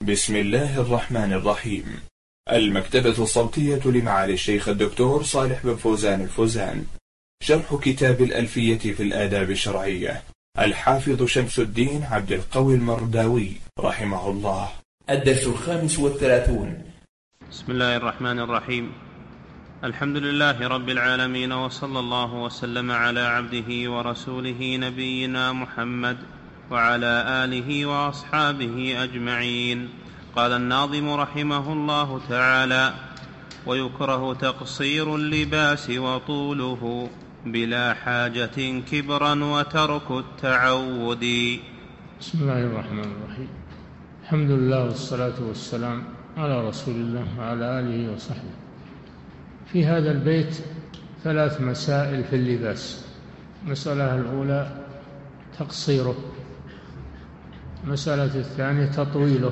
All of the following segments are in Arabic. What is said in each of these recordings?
بسم الله الرحمن الرحيم. المكتبة الصوتية لمعالي الشيخ الدكتور صالح بن فوزان الفوزان. شرح كتاب الألفية في الآداب الشرعية، الحافظ شمس الدين عبد القوي المرداوي رحمه الله. الدرس 35. بسم الله الرحمن الرحيم. الحمد لله رب العالمين، وصلى الله وسلم على عبده ورسوله نبينا محمد وعلى آله وأصحابه أجمعين. قال الناظم رحمه الله تعالى: ويكره تقصير اللباس وطوله بلا حاجة كبرا وترك التعود. بسم الله الرحمن الرحيم. الحمد لله والصلاة والسلام على رسول الله وعلى آله وصحبه. في هذا البيت 3 مسائل في اللباس. المسألة الأولى تقصيره، المسألة الثانية تطويله،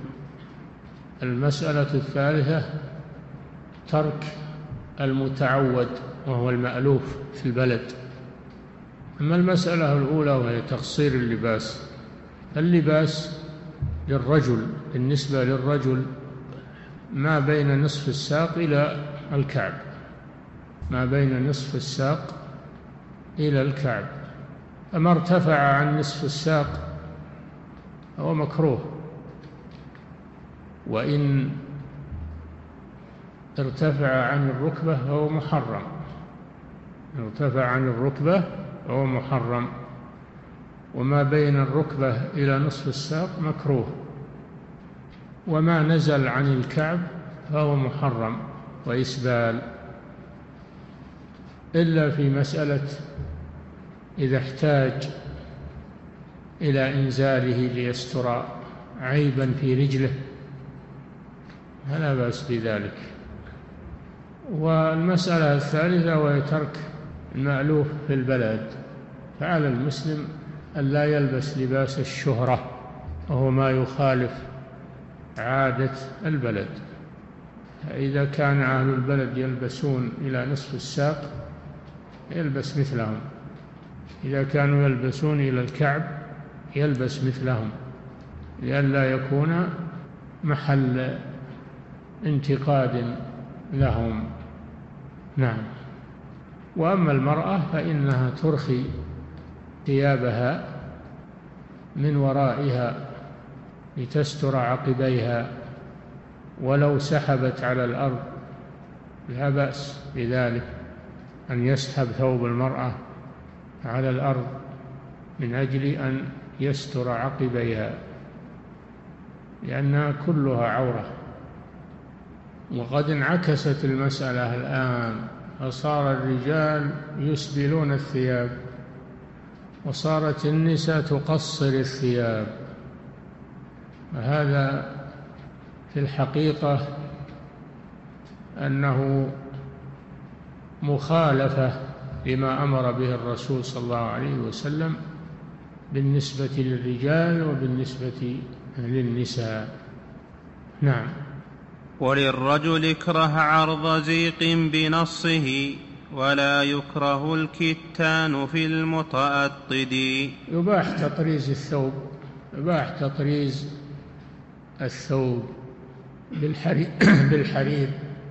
المسألة الثالثة ترك المتعود وهو المألوف في البلد. أما المسألة الأولى وهي تقصير اللباس، اللباس للرجل بالنسبة للرجل ما بين نصف الساق إلى الكعب، ما بين نصف الساق إلى الكعب، فما ارتفع عن نصف الساق هو مكروه، وإن ارتفع عن الركبة فهو محرم. ارتفع عن الركبة فهو محرم، وما بين الركبة إلى نصف الساق مكروه، وما نزل عن الكعب فهو محرم وإسبال، إلا في مسألة إذا احتاج إلى إنزاله ليستر عيبا في رجله فلا بأس بذلك. والمسألة الثالثة وهي ترك المألوف في البلد، فعلى المسلم أن لا يلبس لباس الشهرة وهو ما يخالف عادة البلد. إذا كان أهل البلد يلبسون إلى نصف الساق يلبس مثلهم، إذا كانوا يلبسون إلى الكعب يلبس مثلهم، لئلا يكون محل انتقاد لهم. نعم. وأما المرأة فإنها ترخي ثيابها من ورائها لتستر عقبيها، ولو سحبت على الأرض لا بأس بذلك، أن يسحب ثوب المرأة على الأرض من أجل أن يستر عقبيها، لأنها كلها عورة. وقد انعكست المسألة الآن، فصار الرجال يسبلون الثياب وصارت النساء تقصر الثياب، وهذا في الحقيقة أنه مخالفة لما أمر به الرسول صلى الله عليه وسلم بالنسبة للرجال وبالنسبة للنساء. نعم. وللرجل اكره عرض زيق بنصه ولا يكره الكتان في المتأطد. يباح تطريز الثوب، يباح تطريز الثوب بالحرير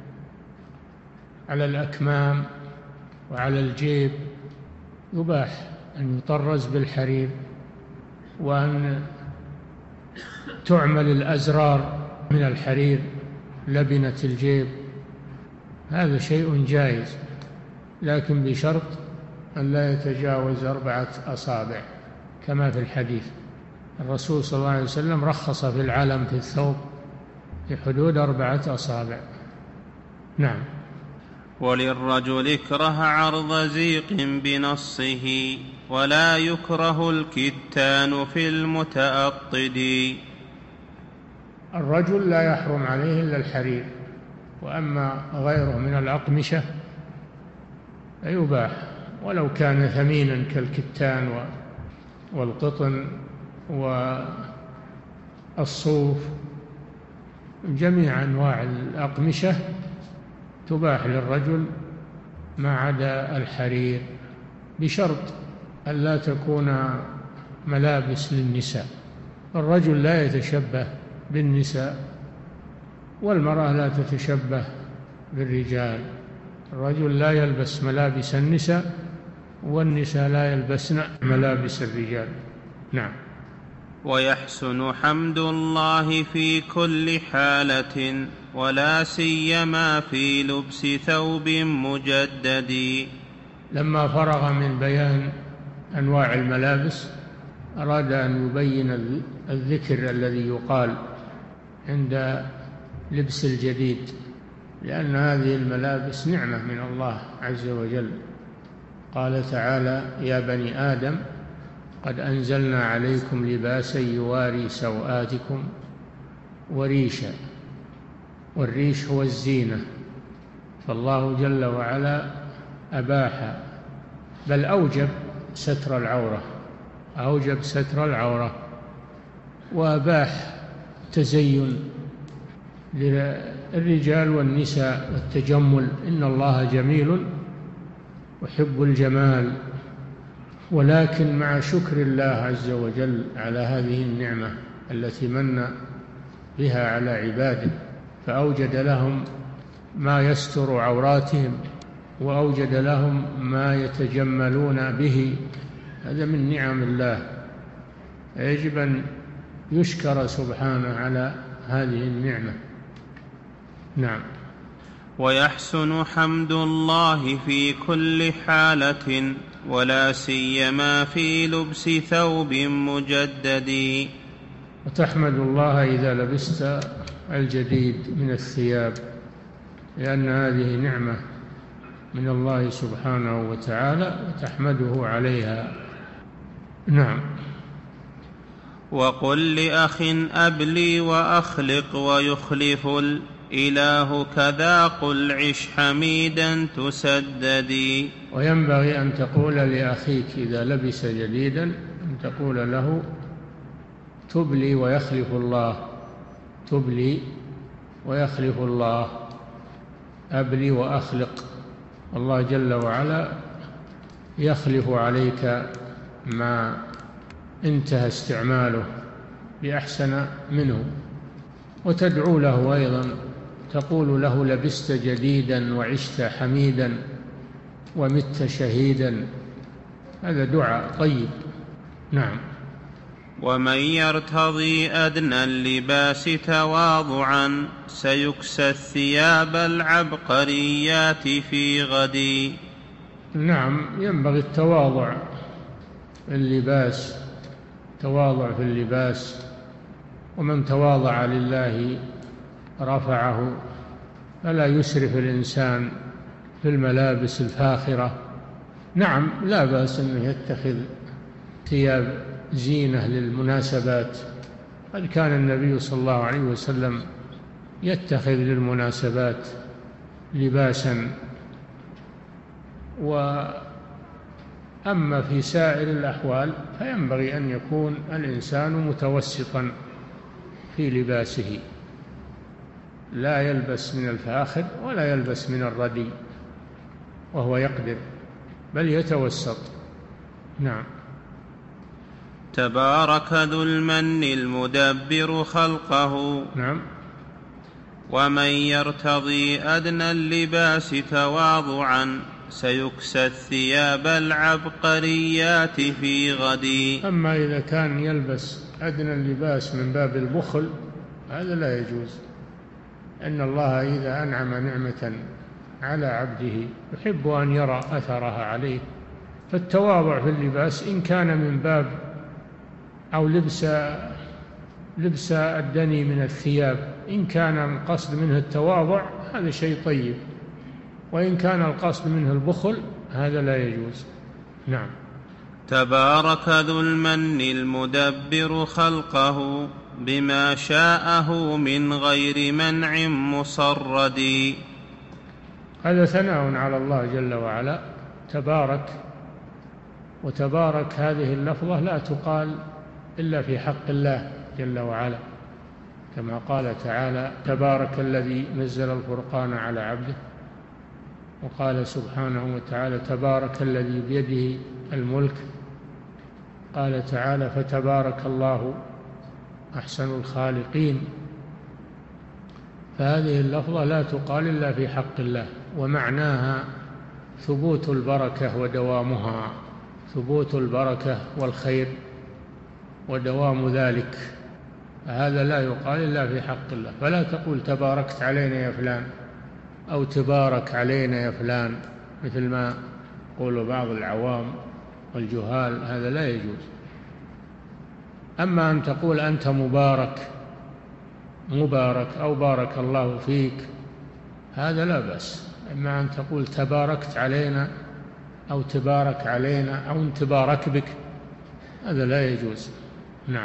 على الأكمام وعلى الجيب، يباح أن يطرز بالحرير، وأن تعمل الأزرار من الحرير لبنة الجيب، هذا شيء جائز، لكن بشرط أن لا يتجاوز 4 أصابع كما في الحديث. الرسول صلى الله عليه وسلم رخص في العلم في الثوب في حدود 4 أصابع. نعم. وللرجل اكره عرض زيق بنصه ولا يكره الكتان في المتأطد. الرجل لا يحرم عليه إلا الحرير، وأما غيره من الأقمشة فيباح، ولو كان ثمينا كالكتان والقطن والصوف، جميع أنواع الأقمشة تباح للرجل ما عدا الحرير، بشرط أن لا تكون ملابس للنساء. الرجل لا يتشبه بالنساء، والمرأة لا تتشبه بالرجال. الرجل لا يلبس ملابس النساء، والنساء لا يلبسن ملابس الرجال. نعم. ويحسن حمد الله في كل حالة، ولا سيما في لبس ثوب مجدد. لما فرغ من بيان أنواع الملابس أراد أن يبين الذكر الذي يقال عند لبس الجديد، لأن هذه الملابس نعمة من الله عز وجل. قال تعالى: يا بني آدم قد أنزلنا عليكم لباسا يواري سوآتكم وريشا. والريش هو الزينة، فالله جل وعلا أباح بل أوجب ستر العورة، أوجب ستر العورة، وأباح تزين للرجال والنساء والتجمل. إن الله جميل يحب الجمال. ولكن مع شكر الله عز وجل على هذه النعمة التي من بها على عباده، فأوجد لهم ما يستر عوراتهم، وأوجد لهم ما يتجملون به. هذا من نعم الله، يجب أن يشكر سبحانه على هذه النعمة. نعم. ويحسن حمد الله في كل حالة، ولا سيما في لبس ثوب مجدد. وتحمد الله إذا لبست الجديد من الثياب، لأن هذه نعمة من الله سبحانه وتعالى، وتحمده عليها. نعم. وقل لأخ أبلي وأخلق ويخلف الإله كذا، قل عش حميدا تسددي. وينبغي أن تقول لأخيك إذا لبس جديدا، أن تقول له: تبلي ويخلف الله، تبلي ويخلف الله، أبلي وأخلق. الله جل وعلا يخلف عليك ما انتهى استعماله بأحسن منه. وتدعو له أيضا، تقول له: لبست جديدا وعشت حميدا ومت شهيدا. هذا دعاء طيب. نعم. ومن يرتضي أدنى اللباس تواضعا، سيكسى الثياب العبقريات في غد. نعم، ينبغي التواضع في اللباس، تواضع في اللباس. ومن تواضع لله رفعه، فلا يسرف الإنسان في الملابس الفاخرة. نعم، لا بأس أنه يتخذ ثياب زينة للمناسبات. قد كان النبي صلى الله عليه وسلم يتخذ للمناسبات لباسا. وأما في سائر الأحوال فينبغي أن يكون الإنسان متوسطا في لباسه، لا يلبس من الفاخر ولا يلبس من الردي وهو يقدر، بل يتوسط. نعم. تبارك ذو المن المدبر خلقه. نعم. ومن يرتضي أدنى اللباس تواضعا، سيكسى الثياب العبقريات في غد. أما إذا كان يلبس أدنى اللباس من باب البخل، هذا لا يجوز. إن الله إذا أنعم نعمة على عبده يحب أن يرى أثرها عليه. فالتواضع في اللباس إن كان من باب أو لبس الدني من الثياب، إن كان القصد منه التواضع هذا شيء طيب، وإن كان القصد منه البخل هذا لا يجوز. نعم. تبارك ذو المن المدبر خلقه، بما شاءه من غير منع مصرد. هذا ثناء على الله جل وعلا. تبارك، وتبارك هذه اللفظة لا تقال إلا في حق الله جل وعلا، كما قال تعالى: تبارك الذي نزل الفرقان على عبده. وقال سبحانه وتعالى: تبارك الذي بيده الملك. قال تعالى: فتبارك الله أحسن الخالقين. فهذه اللفظة لا تقال إلا في حق الله، ومعناها ثبوت البركة ودوامها، ثبوت البركة والخير ودوام ذلك، هذا لا يقال إلا في حق الله. فلا تقول تباركت علينا يا فلان أو تبارك علينا يا فلان مثل ما يقول بعض العوام والجهال، هذا لا يجوز. أما أن تقول أنت مبارك أو بارك الله فيك، هذا لا بأس. أما أن تقول تباركت علينا أو تبارك علينا أو تبارك بك، هذا لا يجوز. نعم.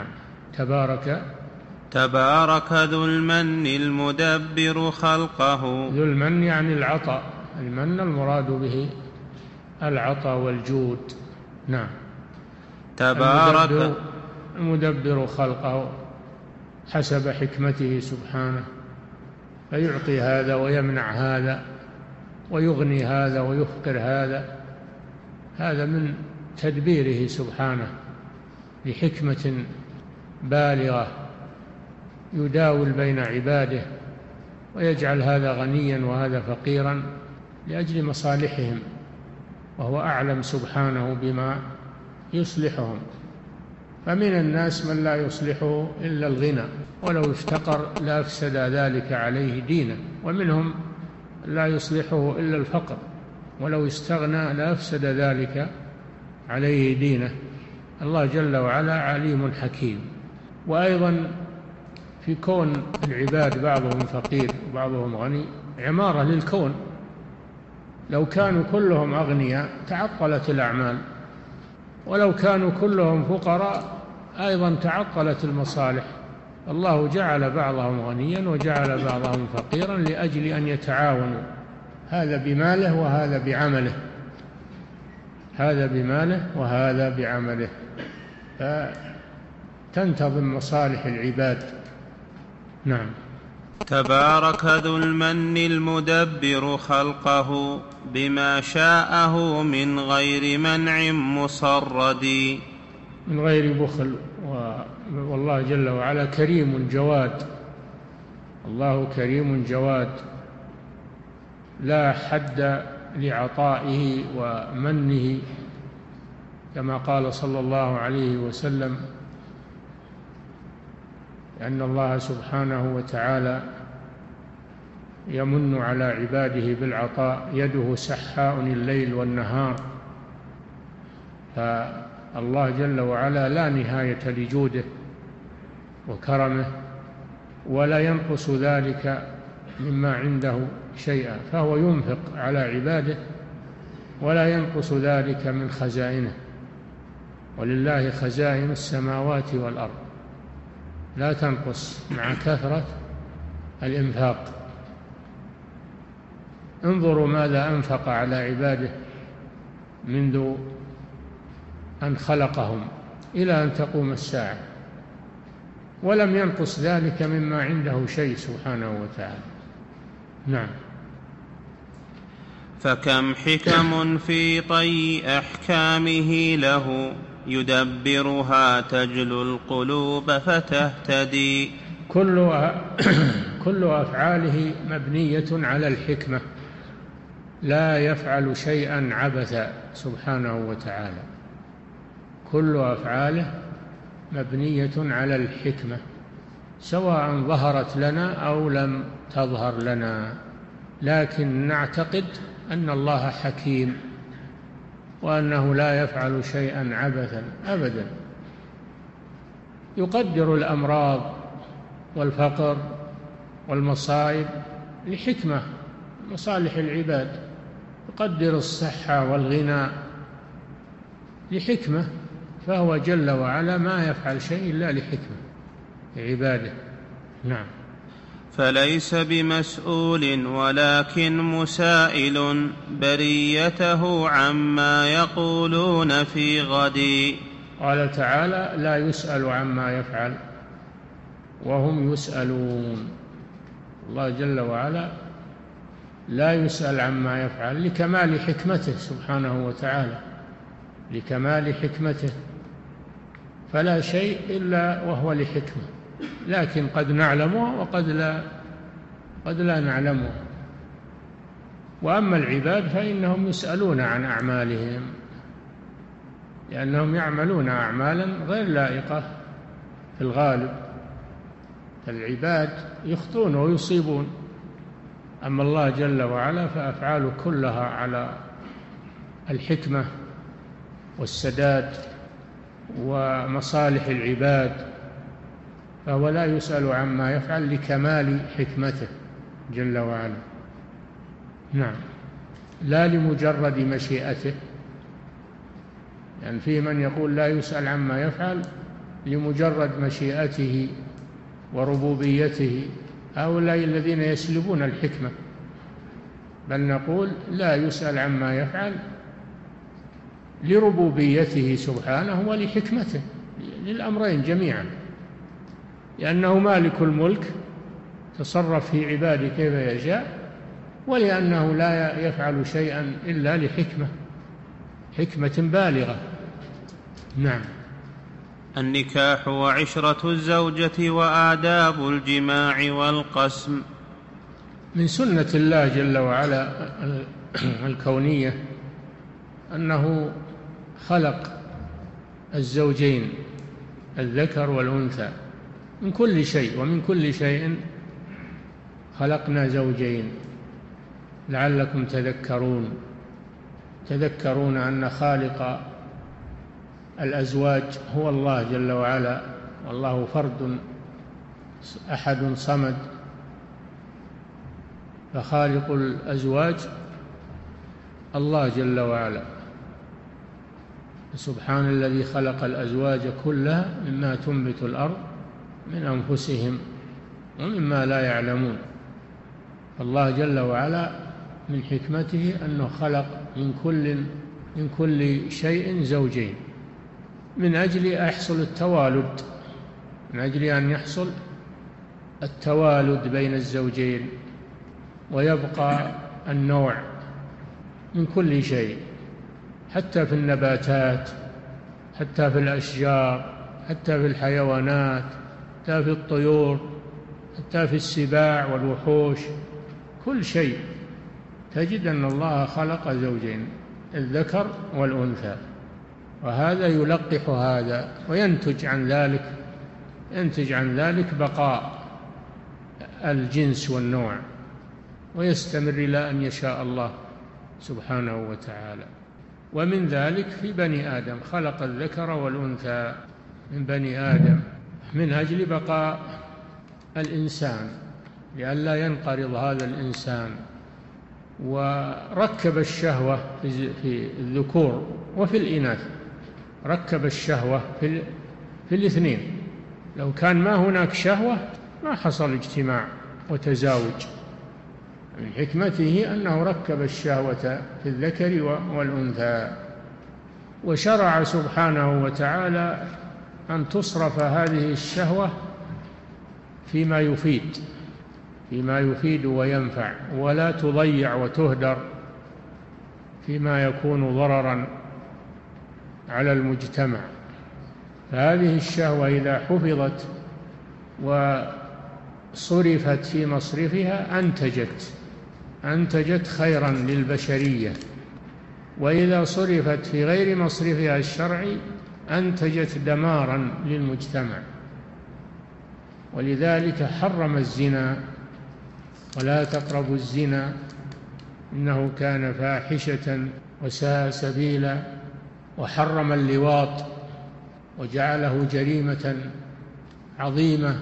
تبارك ذو المن المدبر خلقه. ذو المن يعني العطاء، المن المراد به العطاء والجود. نعم. تبارك المدبر خلقه حسب حكمته سبحانه، فيعطي هذا ويمنع هذا ويغني هذا ويفقر هذا من تدبيره سبحانه بحكمة بالغة، يداول بين عباده ويجعل هذا غنيا وهذا فقيرا لأجل مصالحهم، وهو أعلم سبحانه بما يصلحهم. فمن الناس من لا يصلحه إلا الغنى، ولو افتقر لأفسد ذلك عليه دينه، ومنهم لا يصلحه إلا الفقر، ولو استغنى لأفسد ذلك عليه دينه. الله جل وعلا عليم حكيم. وأيضا في كون العباد بعضهم فقير وبعضهم غني عمارة للكون، لو كانوا كلهم أغنياء تعطلت الأعمال، ولو كانوا كلهم فقراء أيضا تعطلت المصالح. الله جعل بعضهم غنيا وجعل بعضهم فقيرا لأجل أن يتعاونوا، هذا بماله وهذا بعمله، هذا بماله وهذا بعمله، فتنتظم مصالح العباد. نعم. تبارك ذو المن المدبر خلقه بما شاءه من غير منع مصرد. من غير بخل، والله جل وعلا كريم جواد، الله كريم جواد لا حد لعطائه ومنه، كما قال صلى الله عليه وسلم أن الله سبحانه وتعالى يمن على عباده بالعطاء، يده سحاء الليل والنهار. فالله جل وعلا لا نهاية لجوده وكرمه، ولا ينقص ذلك مما عنده شيئا، فهو ينفق على عباده ولا ينقص ذلك من خزائنه. ولله خزائن السماوات والأرض لا تنقص مع كثرة الإنفاق. انظروا ماذا أنفق على عباده منذ أن خلقهم إلى أن تقوم الساعة، ولم ينقص ذلك مما عنده شيء سبحانه وتعالى. نعم. فكم حكم في طي أحكامه له، يدبرها تجلو القلوب فتهتدي. كل أفعاله مبنية على الحكمة، لا يفعل شيئا عبثا سبحانه وتعالى، كل أفعاله مبنية على الحكمة، سواء ظهرت لنا أو لم تظهر لنا، لكن نعتقد أن الله حكيم وأنه لا يفعل شيئا عبثا أبدا. يقدر الأمراض والفقر والمصائب لحكمة، مصالح العباد، يقدر الصحة والغنى لحكمة، فهو جل وعلا ما يفعل شيء إلا لحكمة لعباده. نعم. فليس بمسؤول ولكن مسائل بريته عما يقولون في غد. قال تعالى: لا يسأل عما يفعل وهم يسألون. الله جل وعلا لا يسأل عما يفعل لكمال حكمته سبحانه وتعالى، لكمال حكمته، فلا شيء إلا وهو لحكمة، لكن قد نعلمه وقد لا قد لا نعلمها. وأما العباد فإنهم يسألون عن أعمالهم، لأنهم يعملون أعمالا غير لائقة في الغالب. العباد يخطئون ويصيبون، أما الله جل وعلا فأفعاله كلها على الحكمة والسداد ومصالح العباد، فهو لا يسأل عما يفعل لكمال حكمته جل وعلا. نعم، لا لمجرد مشيئته، يعني في من يقول لا يسأل عما يفعل لمجرد مشيئته وربوبيته، هؤلاء الذين يسلبون الحكمة، بل نقول لا يسأل عما يفعل لربوبيته سبحانه ولحكمته، للأمرين جميعا، لأنه مالك الملك تصرف في عباده كيف يشاء، ولأنه لا يفعل شيئا إلا حكمة بالغة. نعم. النكاح وعشرة الزوجة وآداب الجماع والقسم. من سنة الله جل وعلا الكونية أنه خلق الزوجين الذكر والأنثى من كل شيء، ومن كل شيء خلقنا زوجين لعلكم تذكرون أن خالق الأزواج هو الله جل وعلا، والله فرد أحد صمد، فخالق الأزواج الله جل وعلا. سبحان الذي خلق الأزواج كلها مما تنبت الأرض من أنفسهم ومما لا يعلمون. الله جل وعلا من حكمته أنه خلق من كل شيء زوجين من أجل أن يحصل التوالد بين الزوجين، ويبقى النوع من كل شيء، حتى في النباتات، حتى في الأشجار، حتى في الحيوانات، حتى في الطيور، حتى في السباع والوحوش، كل شيء تجد أن الله خلق زوجين الذكر والأنثى، وهذا يلقح هذا، وينتج عن ذلك بقاء الجنس والنوع، ويستمر إلى أن يشاء الله سبحانه وتعالى. ومن ذلك في بني آدم خلق الذكر والأنثى من بني آدم من أجل بقاء الإنسان، لئلا ينقرض هذا الإنسان. وركب الشهوة في الذكور وفي الإناث، ركب الشهوة في الاثنين. لو كان ما هناك شهوة ما حصل اجتماع وتزاوج. من حكمته أنه ركب الشهوة في الذكر والأنثى. وشرع سبحانه وتعالى أن تصرف هذه الشهوة فيما يفيد وينفع، ولا تضيع وتهدر فيما يكون ضررا على المجتمع. فهذه الشهوة إذا حفظت وصرفت في مصرفها أنتجت خيرا للبشرية، وإذا صرفت في غير مصرفها الشرعي أنتجت دمارا للمجتمع. ولذلك حرم الزنا، ولا تقربوا الزنا إنه كان فاحشة وساء سبيلا، وحرم اللواط وجعله جريمة عظيمة،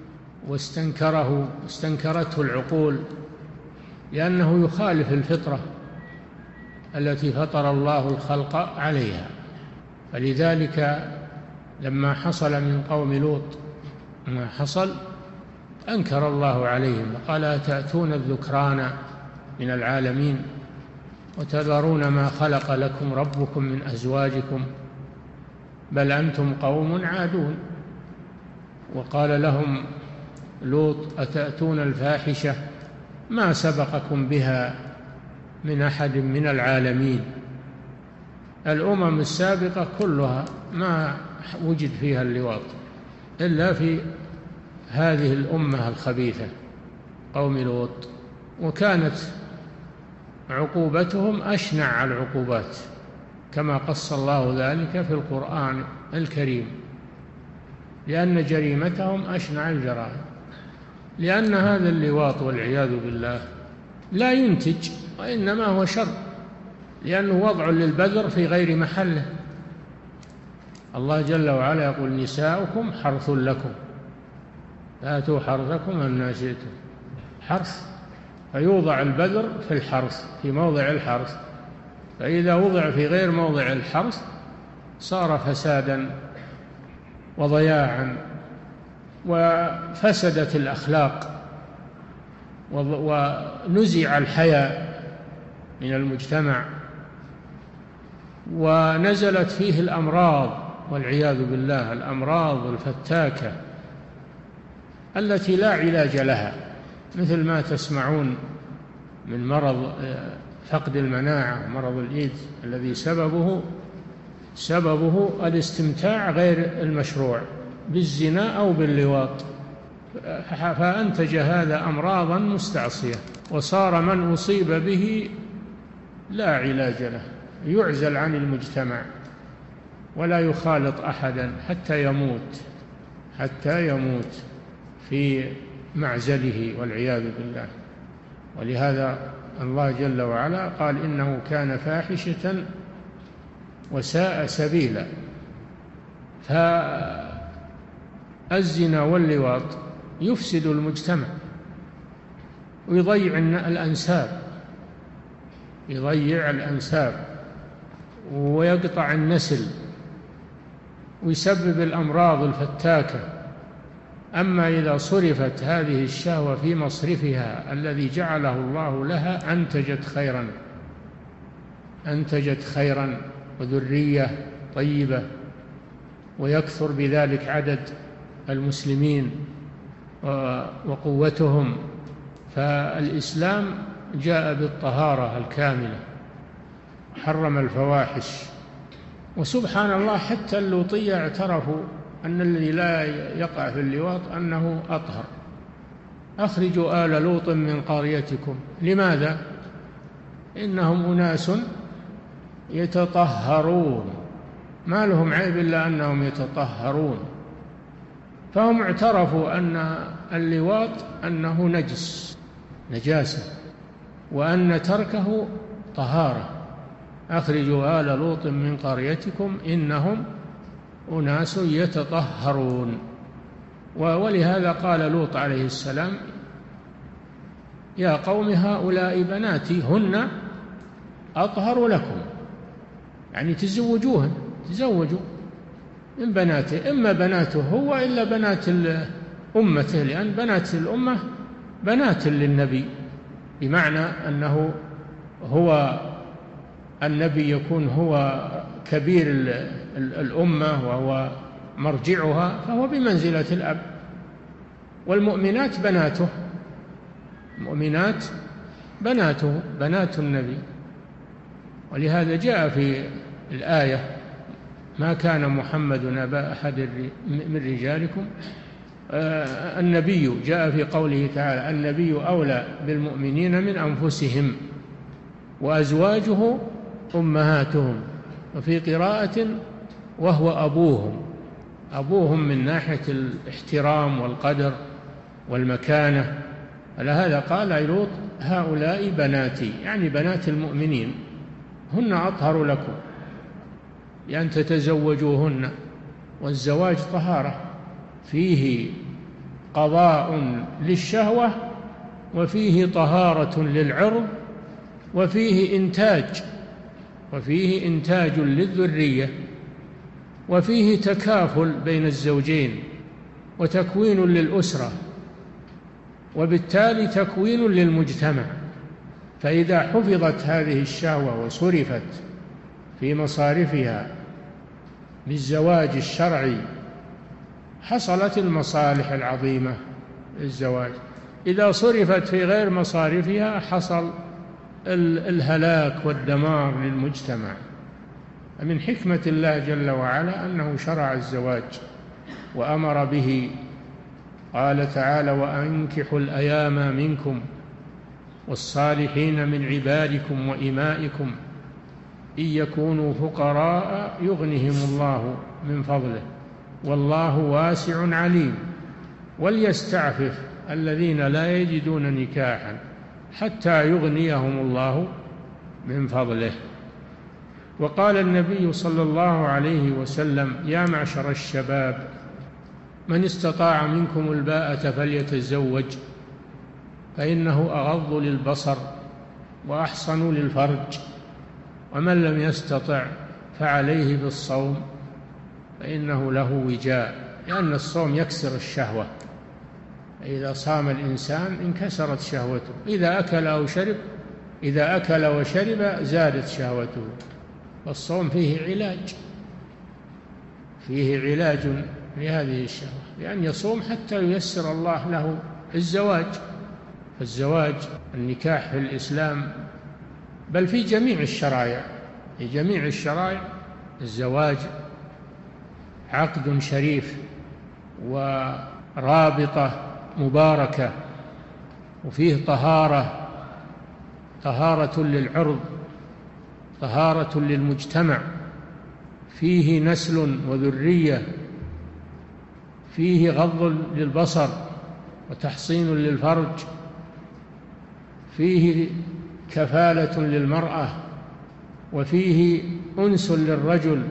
واستنكرته العقول، لأنه يخالف الفطرة التي فطر الله الخلق عليها. فلذلك لما حصل من قوم لوط ما حصل أنكر الله عليهم وقال: أتأتون الذكران من العالمين وتذرون ما خلق لكم ربكم من أزواجكم بل أنتم قوم عادون. وقال لهم لوط: أتأتون الفاحشة ما سبقكم بها من أحد من العالمين. الأمم السابقة كلها ما وجد فيها اللواط إلا في هذه الأمة الخبيثة، قوم لوط، وكانت عقوبتهم أشنع العقوبات كما قص الله ذلك في القرآن الكريم، لأن جريمتهم أشنع الجرائم. لأن هذا اللواط والعياذ بالله لا ينتج، وإنما هو شر، لأنه وضع للبذر في غير محله. الله جل وعلا يقول: نساؤكم حرث لكم فآتوا حرثكم أنى شئتم. حرث، فيوضع البذر في الحرث، في موضع الحرث، فإذا وضع في غير موضع الحرث صار فسادا وضياعا، وفسدت الأخلاق، ونزع الحياء من المجتمع، ونزلت فيه الأمراض والعياذ بالله، الأمراض الفتاكة التي لا علاج لها، مثل ما تسمعون من مرض فقد المناعة، مرض الإيدز الذي سببه الاستمتاع غير المشروع بالزنا أو باللواط، فأنتج هذا أمراضا مستعصية، وصار من أصيب به لا علاج له، يعزل عن المجتمع ولا يخالط أحدا حتى يموت في معزله والعياذ بالله. ولهذا الله جل وعلا قال: إنه كان فاحشة وساء سبيلا. فالزنا واللواط يفسد المجتمع ويضيع الأنساب ويقطع النسل ويسبب الأمراض الفتاكة. أما إذا صرفت هذه الشهوة في مصرفها الذي جعله الله لها أنتجت خيرا وذرية طيبة، ويكثر بذلك عدد المسلمين وقوتهم. فالإسلام جاء بالطهارة الكاملة، حرم الفواحش. وسبحان الله حتى اللوطية اعترفوا أن الذي لا يقع في اللواط أنه أطهر. أخرجوا آل لوط من قريتكم. لماذا؟ إنهم أناس يتطهرون، ما لهم عيب إلا أنهم يتطهرون. فهم اعترفوا أن اللواط أنه نجاسة، وأن تركه طهارة. أخرجوا آل لوط من قريتكم إنهم أناس يتطهرون. ولهذا قال لوط عليه السلام: يا قوم هؤلاء بناتي هن أطهر لكم، يعني تزوجوا من بناته، إما بناته هو إلا بنات أمته، لأن بنات الأمة بنات للنبي، بمعنى أنه هو النبي يكون هو كبير الأمة وهو مرجعها، فهو بمنزلة الأب. والمؤمنات بناته، المؤمنات بناته، بنات النبي. ولهذا جاء في الآية: ما كان محمد أبا أحد من رجالكم. النبي جاء في قوله تعالى: النبي أولى بالمؤمنين من أنفسهم وأزواجه أمهاتهم. وفي قراءة: وهو أبوهم من ناحية الاحترام والقدر والمكانة. على هذا قال لوط: هؤلاء بناتي، يعني بنات المؤمنين، هن أطهر لكم لأن تتزوجوهن. والزواج طهارة، فيه قضاء للشهوة، وفيه طهارة للعرض، وفيه إنتاج للذرية، وفيه تكافل بين الزوجين وتكوين للأسرة، وبالتالي تكوين للمجتمع. فإذا حفظت هذه الشهوة وصرفت في مصارفها بالزواج الشرعي حصلت المصالح العظيمة للزواج. إذا صرفت في غير مصارفها حصل الهلاك والدمار للمجتمع. من حكمة الله جل وعلا أنه شرع الزواج وأمر به قال تعالى: وأنكحوا الأيام منكم والصالحين من عبادكم وإمائكم إن يكونوا فقراء يغنهم الله من فضله والله واسع عليم وليستعفف الذين لا يجدون نكاحا حتى يغنيهم الله من فضله. وقال النبي صلى الله عليه وسلم: يا معشر الشباب من استطاع منكم الباءة فليتزوج فإنه أغض للبصر وأحصن للفرج ومن لم يستطع فعليه بالصوم فإنه له وجاء، لأن الصوم يكسر الشهوة، إذا صام الإنسان انكسرت شهوته، إذا أكل وشرب زادت شهوته. والصوم فيه علاج لهذه الشهوة، لأن يصوم حتى ييسر الله له الزواج. فالزواج النكاح في الإسلام بل في جميع الشرائع الزواج عقد شريف ورابطة مباركة، وفيه طهارة للعرض، طهارة للمجتمع، فيه نسل وذرية، فيه غض للبصر وتحصين للفرج، فيه كفالة للمرأة، وفيه أنس للرجل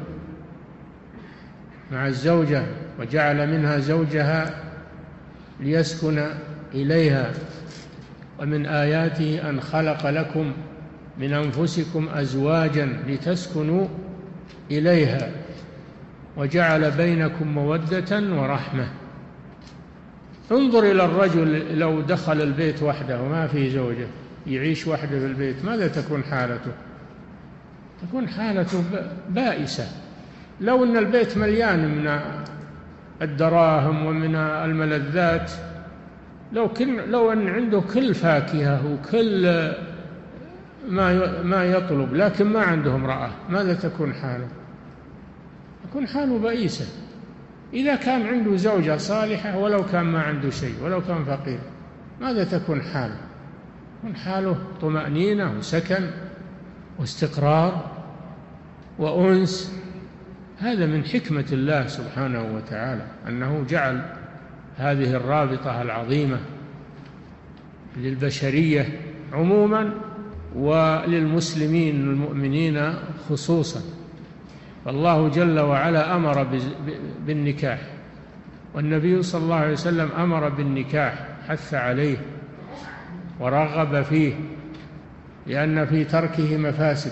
مع الزوجة، وجعل منها زوجها ليسكن إليها. ومن آياته أن خلق لكم من أنفسكم أزواجا لتسكنوا إليها وجعل بينكم مودة ورحمة. انظر إلى الرجل لو دخل البيت وحده وما فيه زوجة، يعيش وحده في البيت، ماذا تكون حالته؟ تكون حالته بائسة. لو أن البيت مليان من الدراهم ومن الملذات، لو أن عنده كل فاكهة وكل ما يطلب، لكن ما عنده امرأة، ماذا تكون حاله؟ تكون حاله بئيسة. إذا كان عنده زوجة صالحة ولو كان ما عنده شيء، ولو كان فقير، ماذا تكون حاله؟ تكون حاله طمأنينة وسكن واستقرار وأنس. هذا من حكمة الله سبحانه وتعالى، أنه جعل هذه الرابطة العظيمة للبشرية عموما وللمسلمين المؤمنين خصوصا. فالله جل وعلا أمر بالنكاح، والنبي صلى الله عليه وسلم أمر بالنكاح، حث عليه ورغب فيه، لأن في تركه مفاسد،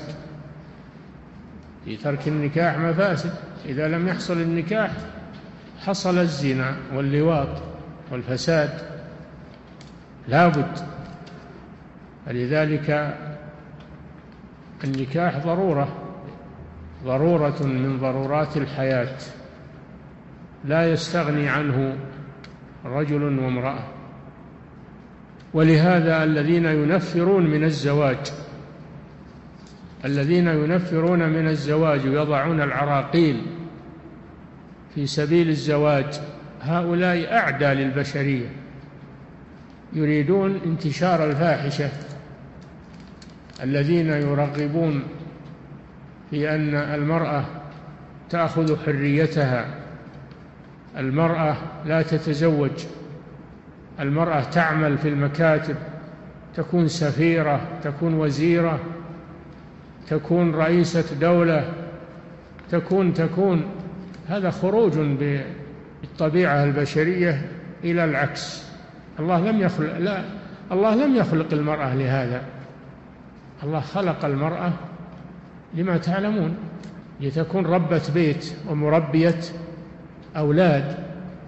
في ترك النكاح مفاسد. إذا لم يحصل النكاح حصل الزنا واللواط والفساد لا بد. فلذلك النكاح ضرورة من ضرورات الحياة، لا يستغني عنه رجل وامرأة. ولهذا الذين ينفرون من الزواج ويضعون العراقيل في سبيل الزواج، هؤلاء أعدى للبشرية، يريدون انتشار الفاحشة. الذين يرغبون في أن المرأة تأخذ حريتها، المرأة لا تتزوج، المرأة تعمل في المكاتب، تكون سفيرة، تكون وزيرة، تكون رئيسة دولة، تكون هذا خروج بالطبيعة البشرية إلى العكس. الله لم يخلق المرأة لهذا. الله خلق المرأة لما تعلمون، لتكون ربة بيت ومربية أولاد،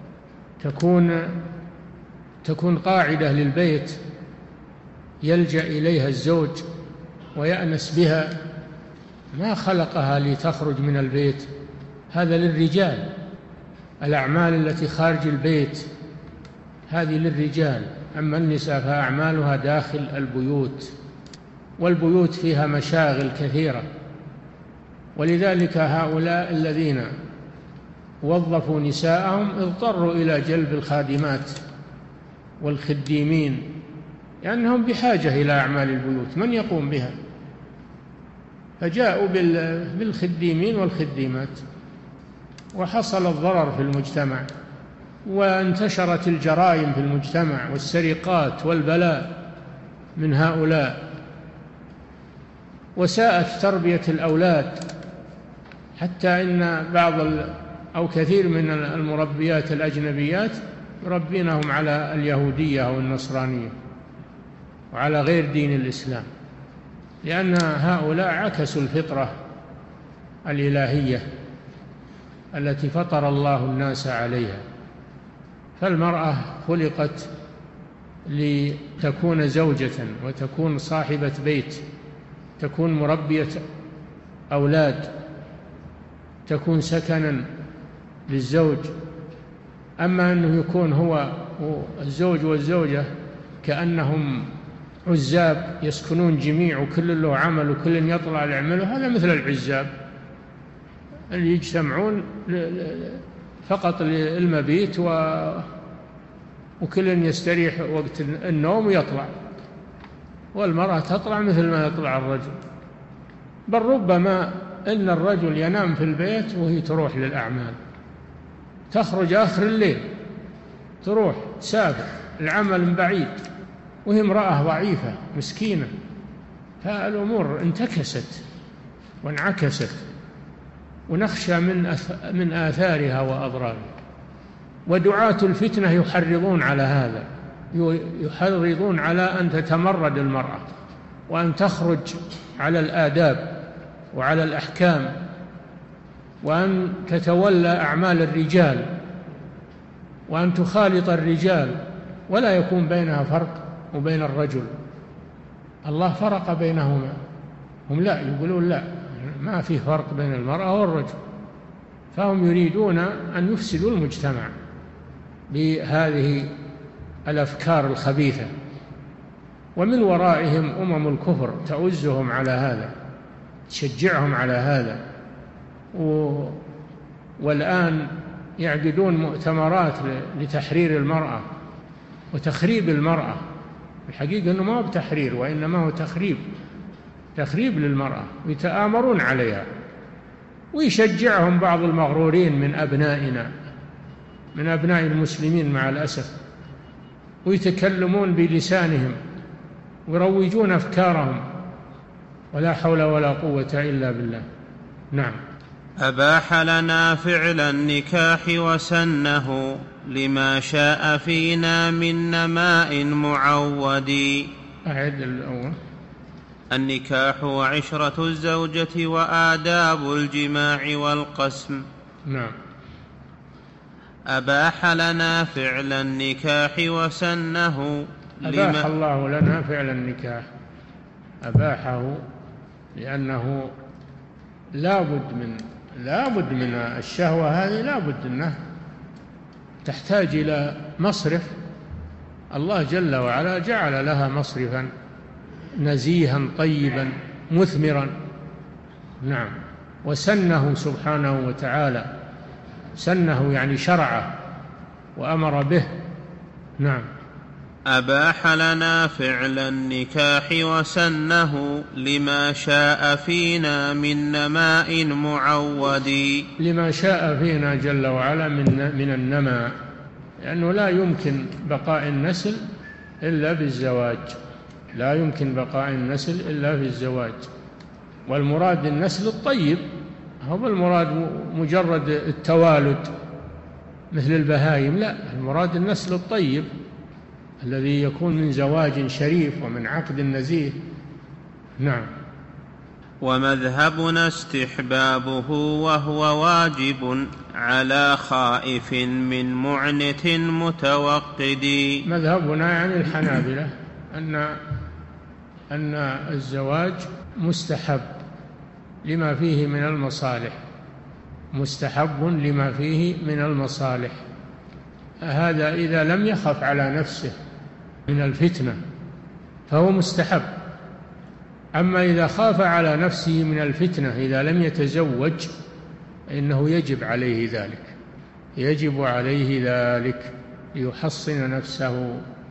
تكون قاعدة للبيت يلجأ إليها الزوج ويأنس بها. ما خلقها لتخرج من البيت، هذا للرجال. الأعمال التي خارج البيت هذه للرجال، أما النساء فأعمالها داخل البيوت، والبيوت فيها مشاغل كثيرة. ولذلك هؤلاء الذين وظفوا نساءهم اضطروا إلى جلب الخادمات والخديمين، لأنهم بحاجة إلى أعمال البيوت، من يقوم بها؟ فجاءوا بالخديمين والخديمات، وحصل الضرر في المجتمع، وانتشرت الجرائم في المجتمع والسرقات والبلاء من هؤلاء، وساءت تربية الأولاد، حتى إن بعض أو كثير من المربيات الأجنبيات يربينهم على اليهودية أو النصرانية وعلى غير دين الإسلام، لأن هؤلاء عكسوا الفطرة الإلهية التي فطر الله الناس عليها. فالمرأة خلقت لتكون زوجة وتكون صاحبة بيت، تكون مربية أولاد، تكون سكنا للزوج. أما أنه يكون هو الزوج والزوجة كأنهم عزاب يسكنون جميع وكل له عمل وكل يطلع لعمله، هذا مثل العزاب اللي يجتمعون فقط للمبيت وكل يستريح وقت النوم ويطلع، والمرأة تطلع مثل ما يطلع الرجل، بل ربما أن الرجل ينام في البيت وهي تروح للأعمال، تخرج آخر الليل تروح تسافر العمل من بعيد، وهي امرأة ضعيفة مسكينة. فالأمور انتكست وانعكست، ونخشى من آثارها وأضرارها. ودعاة الفتنة يحرضون على هذا، يحرضون على أن تتمرد المرأة وأن تخرج على الآداب وعلى الأحكام، وأن تتولى أعمال الرجال، وأن تخالط الرجال، ولا يكون بينها فرق وبين الرجل. الله فرق بينهما، هم لا يقولون لا، ما في فرق بين المرأة والرجل، فهم يريدون أن يفسدوا المجتمع بهذه الأفكار الخبيثة، ومن ورائهم الكفر تؤزهم على هذا، تشجعهم على هذا. والآن يعقدون مؤتمرات لتحرير المرأة وتخريب المرأة. الحقيقة أنه ما هو بتحرير، وإنما هو تخريب للمرأة، ويتآمرون عليها. ويشجعهم بعض المغرورين من أبنائنا، من أبناء المسلمين مع الأسف، ويتكلمون بلسانهم ويروجون أفكارهم، ولا حول ولا قوة إلا بالله. نعم. أباح لنا فعل النكاح وسنه لما شاء فينا من نماء معود. أعد الأول. النكاح وعشرة الزوجة وآداب الجماع والقسم. نعم. أباح لنا فعل النكاح وسنه. أباح الله لنا فعل النكاح، أباحه لأنه لا بد من الشهوة هذه، لا بد أنها تحتاج إلى مصرف. الله جل وعلا جعل لها مصرفا نزيها طيبا مثمرا. نعم. وسنه سبحانه وتعالى، سنه يعني شرعه وأمر به. نعم. أباح لنا فعل النكاح وسنه لما شاء فينا من نماء معود. لما شاء فينا جل وعلا من النماء، لأنه لا يمكن بقاء النسل إلا بالزواج، لا يمكن بقاء النسل إلا بالزواج. والمراد النسل الطيب، هو المراد مجرد التوالد مثل البهائم، لا، المراد النسل الطيب الذي يكون من زواج شريف ومن عقد نزيه. نعم. ومذهبنا استحبابه، وهو واجب على خائف من معنت متوقد. مذهبنا يعني الحنابلة أن الزواج مستحب لما فيه من المصالح، مستحب لما فيه من المصالح. هذا إذا لم يخف على نفسه من الفتنة فهو مستحب. أما إذا خاف على نفسه من الفتنة إذا لم يتزوج إنه يجب عليه ذلك، يجب عليه ذلك ليحصن نفسه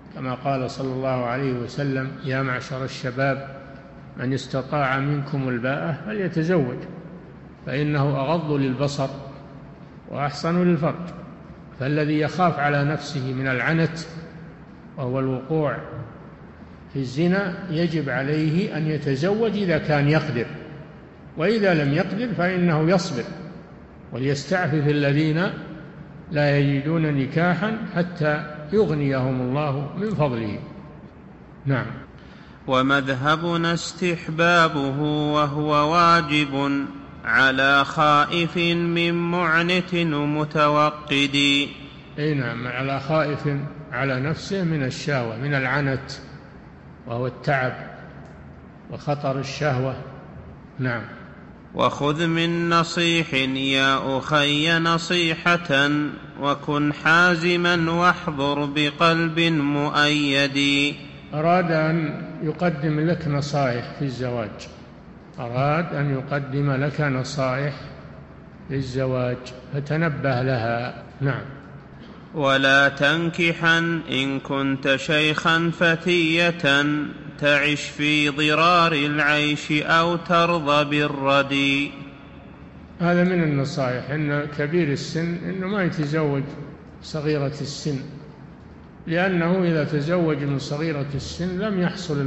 كما قال صلى الله عليه وسلم: يا معشر الشباب من استطاع منكم الباءة فليتزوج فإنه أغض للبصر وأحصن للفرج. فالذي يخاف على نفسه من العنت وهو الوقوع في الزنا يجب عليه أن يتزوج إذا كان يقدر، وإذا لم يقدر فإنه يصبر وليستعفف الذين لا يجدون نكاحا حتى يغنيهم الله من فضله. نعم. ومذهبنا استحبابه وهو واجب على خائف من معنت متوقد. نعم، على خائف على نفسه من الشهوة، من العنت وهو التعب وخطر الشهوة. نعم. وخذ من نصيح يا أخي نصيحة وكن حازما واحضر بقلب مؤيد. أراد أن يقدم لك نصائح في الزواج، أراد أن يقدم لك نصائح للزواج فتنبه لها. نعم. ولا تنكحا إن كنت شيخا فتية تعش في ضرار العيش أو ترضى بالردي. هذا من النصائح إن كبير السن إنه ما يتزوج صغيرة السن، لأنه إذا تزوج من صغيرة السن لم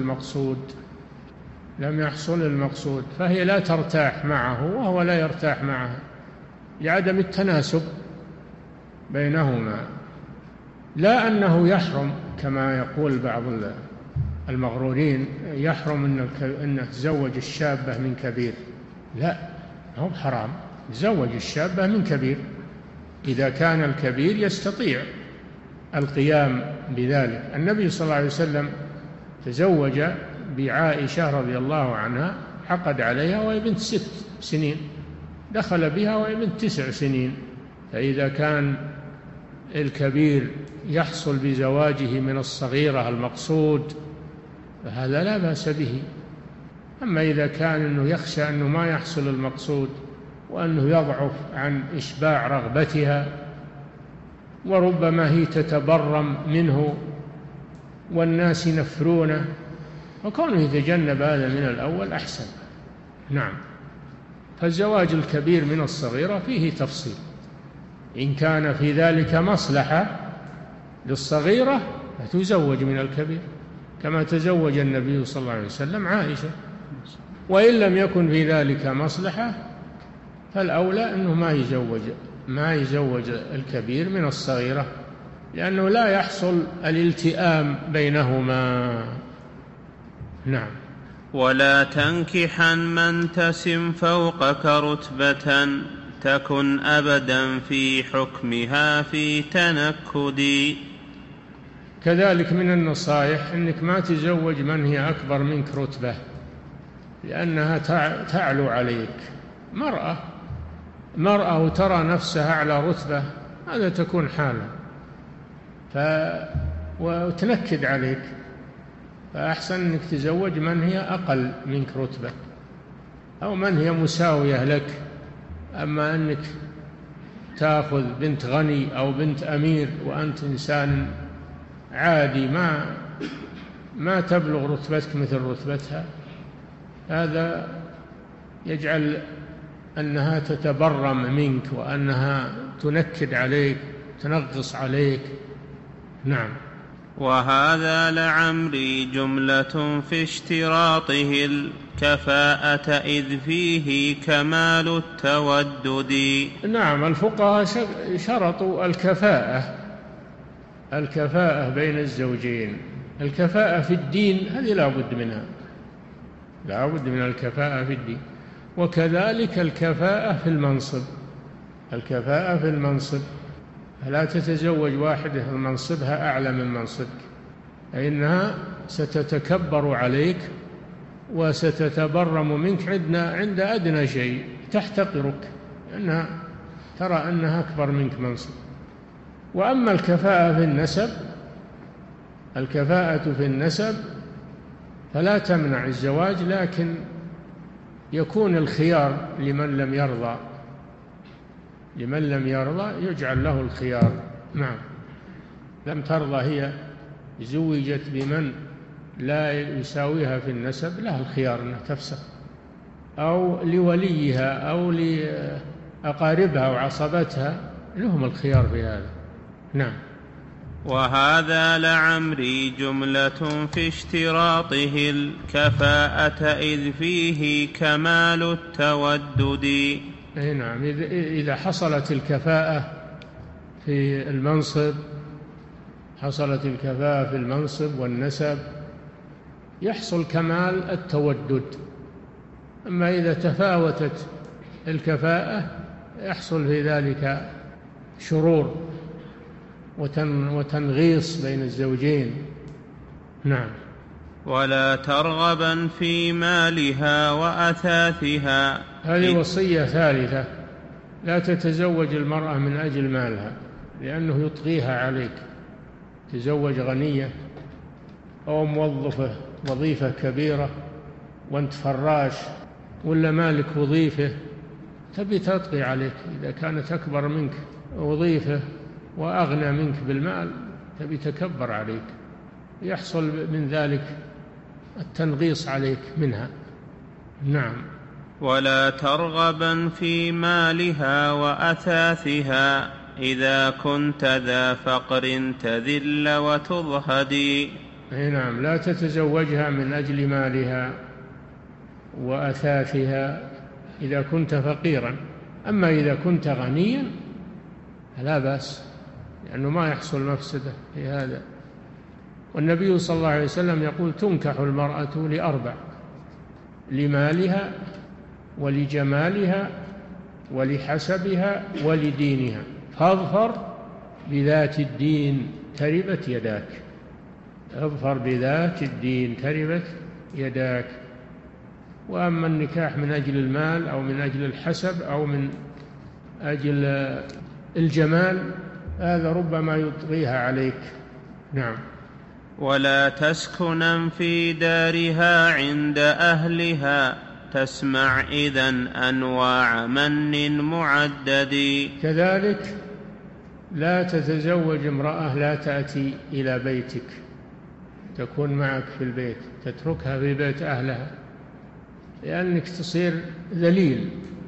يحصل المقصود، فهي لا ترتاح معه وهو لا يرتاح معها لعدم التناسب بينهما. لا أنه يحرم كما يقول بعض المغرورين يحرم أن تزوج الشابة من كبير، لا، هو حرام يزوج الشابة من كبير إذا كان الكبير يستطيع القيام بذلك. النبي صلى الله عليه وسلم تزوج بعائشة رضي الله عنها، عقد عليها وهي بنت 6 سنين، دخل بها وهي بنت 9 سنين. فإذا كان الكبير يحصل بزواجه من الصغيرة المقصود فهذا لا بأس به. أما إذا كان أنه يخشى أنه ما يحصل المقصود وأنه يضعف عن إشباع رغبتها وربما هي تتبرم منه والناس ينفرونه، وكونه يتجنب هذا من الأول أحسن. نعم. فالزواج الكبير من الصغيرة فيه تفصيل، إن كان في ذلك مصلحة للصغيرة فتزوج من الكبير كما تزوج النبي صلى الله عليه وسلم عائشة، وإن لم يكن في ذلك مصلحة فالأولى أنه ما يزوج الكبير من الصغيرة، لأنه لا يحصل الالتئام بينهما. نعم. ولا تنكحا من تسم فوقك رتبة تكن أبدا في حكمها في تنكد. كذلك من النصائح أنك ما تزوج من هي أكبر منك رتبة، لأنها تعلو عليك. مرأة وترى نفسها على رتبة هذا تكون حالة وتنكد عليك، فأحسن أنك تزوج من هي أقل منك رتبة أو من هي مساوية لك. أما أنك تأخذ بنت غني أو بنت أمير وأنت إنسان عادي ما تبلغ رتبتك مثل رتبتها، هذا يجعل أنها تتبرم منك وأنها تنكد عليك تنغص عليك. نعم. وهذا لعمري جملة في اشتراطه الكفاءة إذ فيه كمال التودد. نعم. الفقهاء شرطوا الكفاءة بين الزوجين. الكفاءة في الدين هذه لا بد منها، لا بد من الكفاءة في الدين، وكذلك الكفاءة في المنصب. فلا تتزوج واحدة منصبها أعلى من منصبك، فإنها ستتكبر عليك وستتبرم منك عند أدنى شيء، تحتقرك لأنها ترى أنها أكبر منك منصب. وأما الكفاءة في النسب فلا تمنع الزواج، لكن يكون الخيار لمن لم يرضى يجعل له الخيار. نعم. لم ترضى هي زوجت بمن لا يساويها في النسب لها الخيار أنها تفسخ، أو لوليها أو لأقاربها وعصبتها لهم الخيار في هذا. نعم. وهذا لعمري جملة في اشتراطه الكفاءة إذ فيه كمال التودد. نعم، إذا حصلت الكفاءة في المنصب، حصلت الكفاءة في المنصب والنسب يحصل كمال التودد. أما إذا تفاوتت الكفاءة يحصل في ذلك شرور وتنغيص بين الزوجين. نعم. ولا ترغبا في مالها وأثاثها. هذه وصية ثالثة: لا تتزوج المرأة من أجل مالها، لأنه يطغيها عليك. تزوج غنية أو موظفة وظيفة كبيرة وأنت فراش، ولا مالك وظيفة تبي تطغي عليك. إذا كانت أكبر منك وظيفة وأغنى منك بالمال تبي تكبر عليك، يحصل من ذلك التنغيص عليك منها. نعم. ولا ترغبا في مالها وأثاثها إذا كنت ذا فقر تذل وتضهدي. نعم، لا تتزوجها من أجل مالها وأثاثها إذا كنت فقيرا. أما إذا كنت غنيا فلا بأس، لأنه ما يحصل مفسدة في هذا. والنبي صلى الله عليه وسلم يقول: تنكح المرأة لأربع: لمالها ولجمالها ولحسبها ولدينها، فاظفر بذات الدين تربت يداك. اظفر بذات الدين تربت يداك. وأما النكاح من أجل المال أو من أجل الحسب أو من أجل الجمال هذا ربما يطغيها عليك. نعم. ولا تسكنا في دارها عند أهلها تسمع إذن أنواع من معدد. كذلك لا تتزوج امرأة لا تأتي إلى بيتك، تكون معك في البيت، تتركها في بيت أهلها، لأنك تصير ذليل،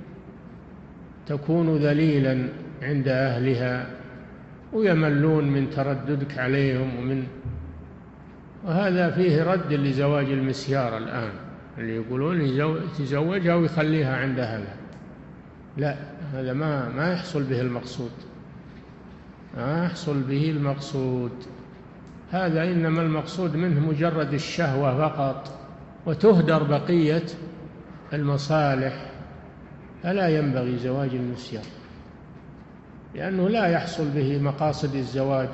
تكون ذليلا عند أهلها ويملون من ترددك عليهم وهذا فيه رد لزواج المسيار الآن، اللي يقولون يتزوجها ويخليها عند أهلها. لا، هذا ما يحصل به المقصود، ما يحصل به المقصود. هذا إنما المقصود منه مجرد الشهوة فقط، وتهدر بقية المصالح. فلا ينبغي زواج المسيار، لأنه لا يحصل به مقاصد الزواج،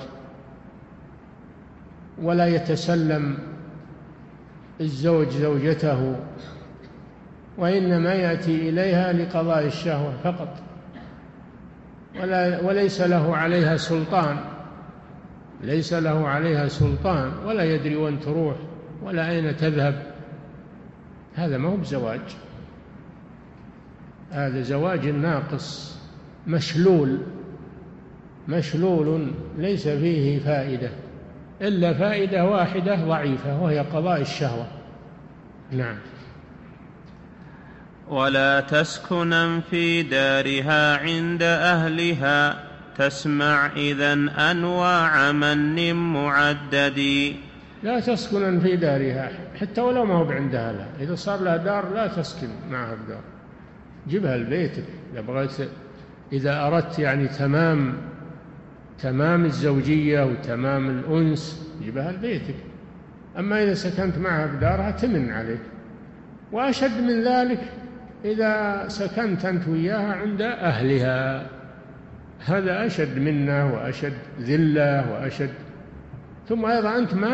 ولا يتسلم الزوج زوجته، وإنما يأتي إليها لقضاء الشهوة فقط، وليس له عليها سلطان، ليس له عليها سلطان، ولا يدري وين تروح ولا أين تذهب. هذا ما هو بزواج، هذا زواج ناقص مشلول ليس فيه فائدة إلا فائدة واحدة ضعيفة، وهي قضاء الشهوة. نعم. ولا تسكنا في دارها عند أهلها تسمع إذن أنواع من معدد. لا تسكنا في دارها حتى ولو ما هو عند أهلها، إذا صار لها دار لا تسكن معها بدار، جبها لبيتك. إذا أردت يعني تمام الزوجية وتمام الأنس جبها لبيتك. أما إذا سكنت معها بدارها تمن عليك. وأشد من ذلك إذا سكنت أنت وياها عند أهلها، هذا أشد منه وأشد ذلة وأشد. ثم أيضا أنت ما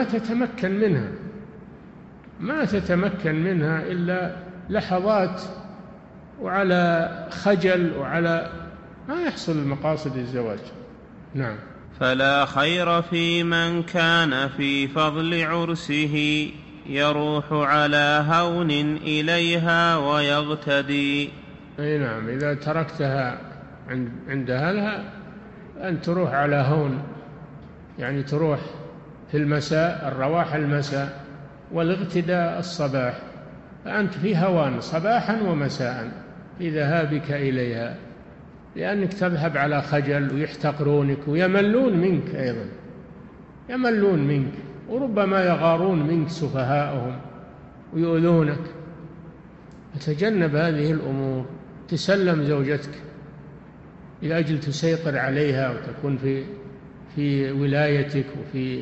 تتمكن منها إلا لحظات، وعلى خجل، وعلى ما يحصل مقاصد الزواج. نعم. فلا خير في من كان في فضل عرسه يروح على هون إليها ويغتدي. أي نعم، إذا تركتها عند أهلها أن تروح على هون، يعني تروح في المساء الرواح المساء والاغتداء الصباح، فأنت في هوان صباحا ومساء في ذهابك إليها، لأنك تذهب على خجل ويحتقرونك ويملون منك أيضا، يملون منك، وربما يغارون منك سفهاءهم ويؤذونك. فتجنب هذه الأمور، تسلم زوجتك لأجل تسيطر عليها وتكون في ولايتك وفي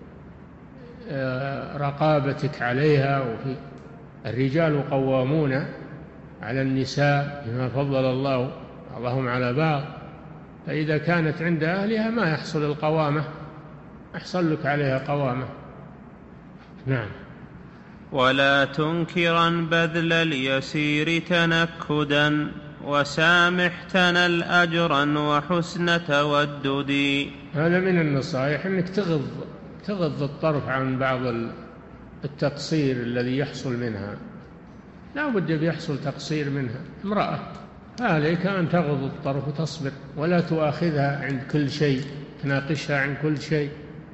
رقابتك عليها. وفي الرجال قوامون على النساء بما فضل الله بعضهم على بعض، فإذا كانت عند أهلها ما يحصل القوامة، أحصل لك عليها قوامة. نعم. ولا تنكرا بذل اليسير تنكدا، وسامح تنل أجرا وحسن تودد. هذا من النصائح، أنك تغض الطرف عن بعض التقصير الذي يحصل منها، لا بد بيحصل تقصير منها امرأة، عليك أن تغض الطرف وتصبر، ولا تؤاخذها عند كل شيء، تناقشها عن كل شيء.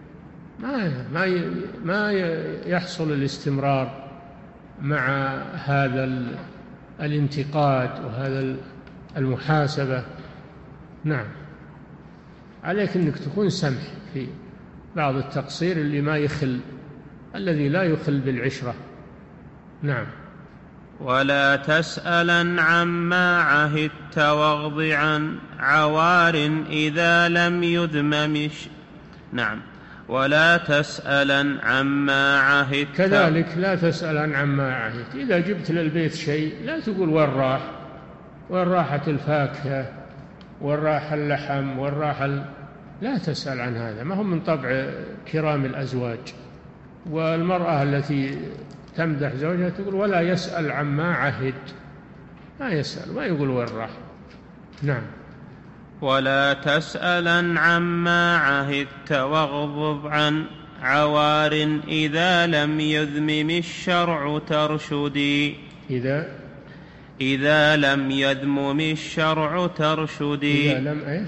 ما يحصل الاستمرار مع هذا الانتقاد وهذا المحاسبة. نعم، عليك أنك تكون سمح في بعض التقصير الذي لا يخل بالعشرة. نعم. ولا تسألا عما عهدت واغض عن عوار إذا لم يذم نعم. ولا تسألا عما عهدت، كذلك لا تسألا عما عهدت. إذا جبت للبيت شيء لا تقول وين راحت الفاكهة، وين راح اللحم، لا تسأل عن هذا، ما هو من طبع كرام الأزواج. والمرأة التي تمدح زوجها تقول ولا يسأل عما عهد، ما يسأل، ما يقول وين راح. نعم. ولا تسألا عما عهدت واغضب عن عوار إذا لم يذمم الشرع ترشدي. إذا لم يذمم الشرع ترشدي. إذا لم إيش؟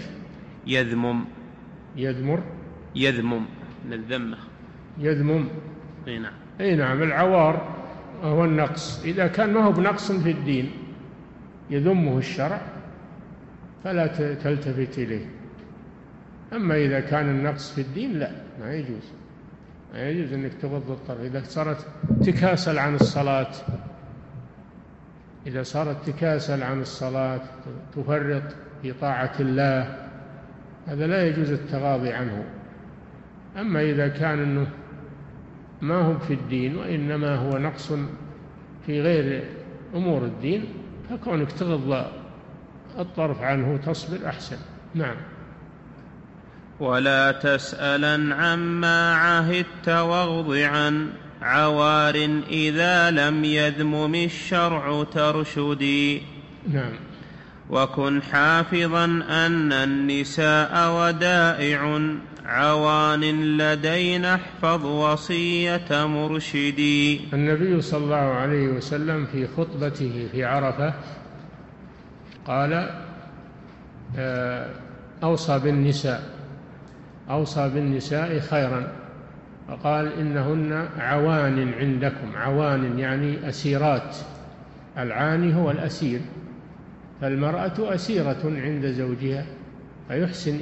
يذمم من الذمة. يذمم. نعم. أي نعم. العوار هو النقص، إذا كان ما هو بنقص في الدين يذمه الشرع فلا تلتفت إليه. أما إذا كان النقص في الدين لا، ما يجوز أنك تغض الطرف. إذا صارت تكاسل عن الصلاة، تفرط في طاعة الله، هذا لا يجوز التغاضي عنه. أما إذا كان أنه ما هو في الدين وإنما هو نقص في غير أمور الدين، فكونك تغض الطرف عنه تصبر أحسن. نعم. ولا تسألا عما عهدت واغض عن عوار إذا لم يذمم الشرع ترشدي. نعم. وكن حافظا أن النساء ودائع عوان لدينا احفظ وصية مرشدي. النبي صلى الله عليه وسلم في خطبته في عرفة قال أوصى بالنساء خيرا، فقال إنهن عوان عندكم. عوان يعني أسيرات، العاني هو الأسير، فالمرأة أسيرة عند زوجها، فيحسن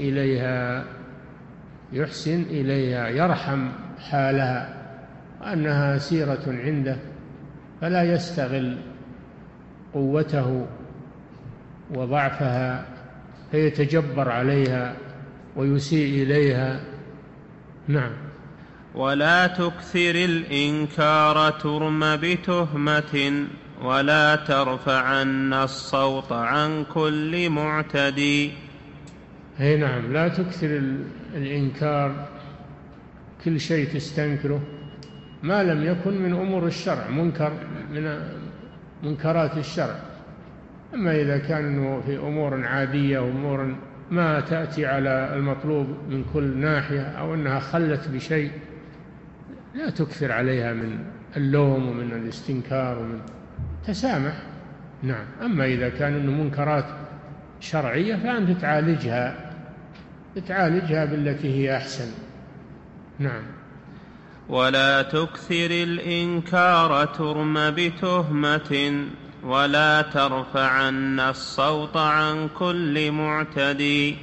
إليها يرحم حالها وأنها أسيرة عنده، فلا يستغل قوته وضعفها فيتجبر عليها ويسيء إليها. نعم. ولا تكثر الإنكار ترم بتهمة، ولا ترفعن الصوت عن كل معتدي. أي نعم. لا تكثر الإنكار، كل شيء تستنكره ما لم يكن من أمور الشرع، منكر من منكرات الشرع. أما إذا كان في أمور عادية وأمور ما تأتي على المطلوب من كل ناحية، أو أنها خلت بشيء، لا تكثر عليها من اللوم ومن الاستنكار ومن تسامح. نعم. أما إذا كان إنه منكرات شرعية فأنت تعالجها بالتي هي أحسن. نعم. ولا تكثر الإنكار ترم بتهمة ولا ترفعن الصوت عن كل معتدي.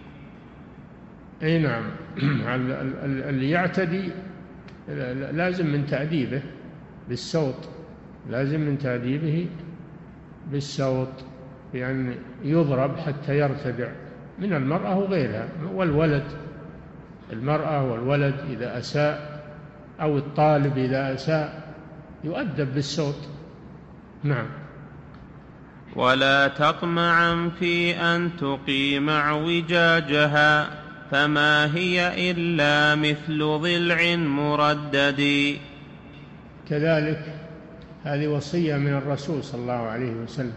أي نعم. اللي يعتدي لازم من تأديبه بالصوت، لازم من تأديبه بالصوت، يعني يضرب حتى يرتدع من المرأة وغيرها، والولد، المرأة والولد إذا أساء أو الطالب إذا أساء يؤدب بالصوت. نعم. ولا تطمعا في أن تقيم اعوجاجها فما هي إلا مثل ضلع مردد. كذلك هذه وصية من الرسول صلى الله عليه وسلم،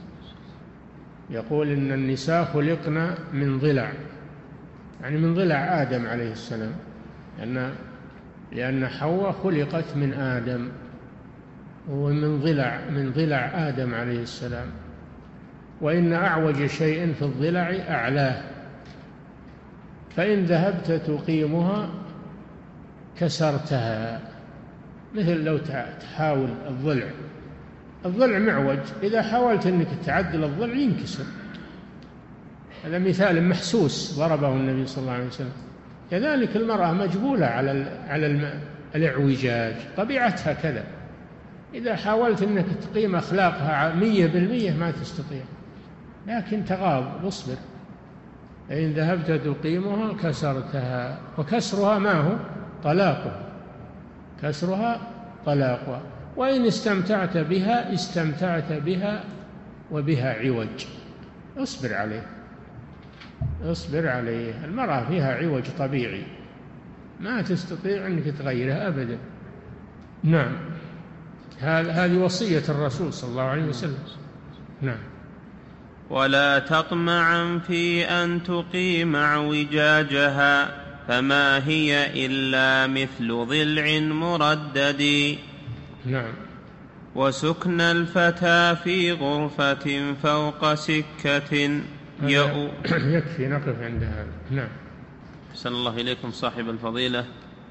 يقول إن النساء خلقن من ضلع، يعني من ضلع آدم عليه السلام، لأن حواء خلقت من آدم، ومن ضلع آدم عليه السلام، وإن أعوج شيء في الضلع أعلاه، فإن ذهبت تقيمها كسرتها. مثل لو تحاول الضلع معوج، إذا حاولت أنك تعدل الضلع ينكسر. هذا مثال محسوس ضربه النبي صلى الله عليه وسلم. كذلك المرأة مجبولة على الاعوجاج، طبيعتها كذا، إذا حاولت أنك تقيم أخلاقها 100% ما تستطيع، لكن تغاض واصبر. إن ذهبت تقيمها كسرتها، وكسرها ما هو؟ طلاقها، كسرها طلاقها. وإن استمتعت بها وبها عوج، اصبر عليه. المرأة فيها عوج طبيعي ما تستطيع أنك تغيرها أبدا. نعم. هذه وصية الرسول صلى الله عليه وسلم. نعم. ولا تطمعا في أن تقيم اعوجاجها فما هي إلا مثل ضلع مردد. نعم. وسكن الفتى في غرفة فوق سكة يكفي نقف عند هذا. نعم. أحسن الله إليكم صاحب الفضيلة.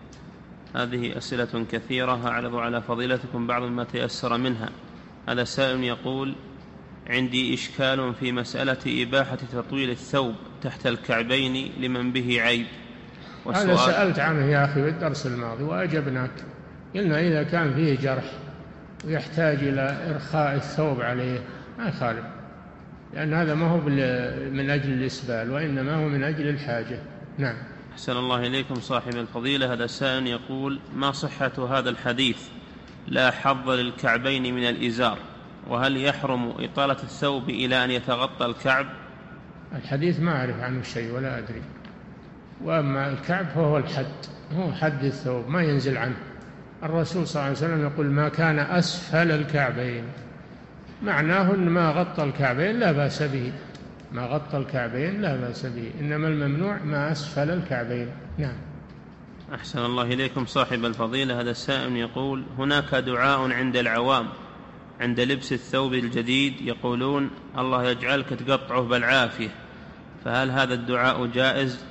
هذه أسئلة كثيرة أعرض على فضيلتكم بعض ما تيسر منها. هذا سائل يقول: عندي إشكال في مسألة إباحة تطويل الثوب تحت الكعبين لمن به عيب. أنا سألت عنه يا أخي بالدرس الماضي وأجبناك، قلنا إذا كان فيه جرح ويحتاج إلى إرخاء الثوب عليه ما يخالف، لأن هذا ما هو من أجل الإسبال، وإنما هو من أجل الحاجة. نعم. أحسن الله إليكم صاحب الفضيلة. هذا سائل يقول: ما صحة هذا الحديث لا حظ للكعبين من الإزار؟ وهل يحرم إطالة الثوب إلى أن يتغطى الكعب؟ الحديث ما أعرف عنه شيء ولا أدري. وأما الكعب فهو الحد، هو حد الثوب ما ينزل عنه. الرسول صلى الله عليه وسلم يقول: ما كان أسفل الكعبين، معناه أن ما غطى الكعبين لا بأس به، ما غطى الكعبين لا بأس به، إنما الممنوع ما أسفل الكعبين. نعم. أحسن الله إليكم صاحب الفضيلة. هذا السائل يقول: هناك دعاء عند العوام عند لبس الثوب الجديد يقولون: الله يجعلك تقطعه بالعافية، فهل هذا الدعاء جائز؟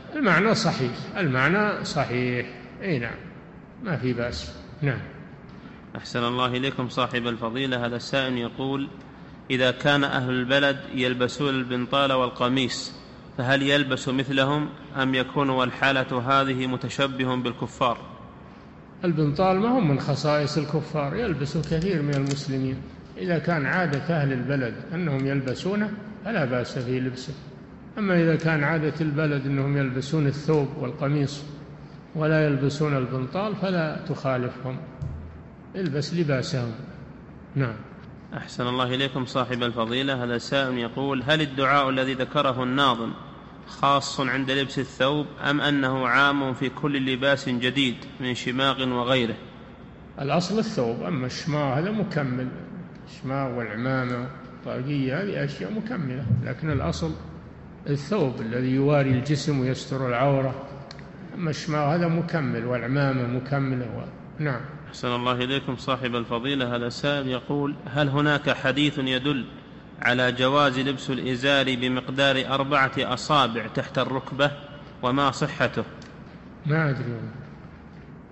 المعنى صحيح. أي نعم، ما في بأس. نعم. أحسن الله إليكم صاحب الفضيلة. هذا السائل يقول: إذا كان أهل البلد يلبسون البنطال والقميص فهل يلبس مثلهم أم يكون والحالة هذه متشبه بالكفار؟ البنطال ما هم من خصائص الكفار، يلبس كثير من المسلمين. إذا كان عادة أهل البلد أنهم يلبسونه فلا بأس في لبسه. أما إذا كان عادة البلد أنهم يلبسون الثوب والقميص ولا يلبسون البنطال فلا تخالفهم، البس لباسهم. نعم. أحسن الله إليكم صاحب الفضيلة. هذا سائل يقول: هل الدعاء الذي ذكره الناظم خاص عند لبس الثوب أم أنه عام في كل لباس جديد من شماغ وغيره؟ الأصل الثوب، أما الشماغ هذا مكمل، الشماغ والعمامة والطاقية هذه أشياء مكملة، لكن الأصل الثوب الذي يواري الجسم ويستر العورة، أما الشماغ هذا مكمل والعمامة مكملة. نعم. أحسن الله إليكم صاحب الفضيلة. هذا سائل يقول: هل هناك حديث يدل على جواز لبس الإزار بمقدار 4 أصابع تحت الركبة وما صحته؟ ما أدري،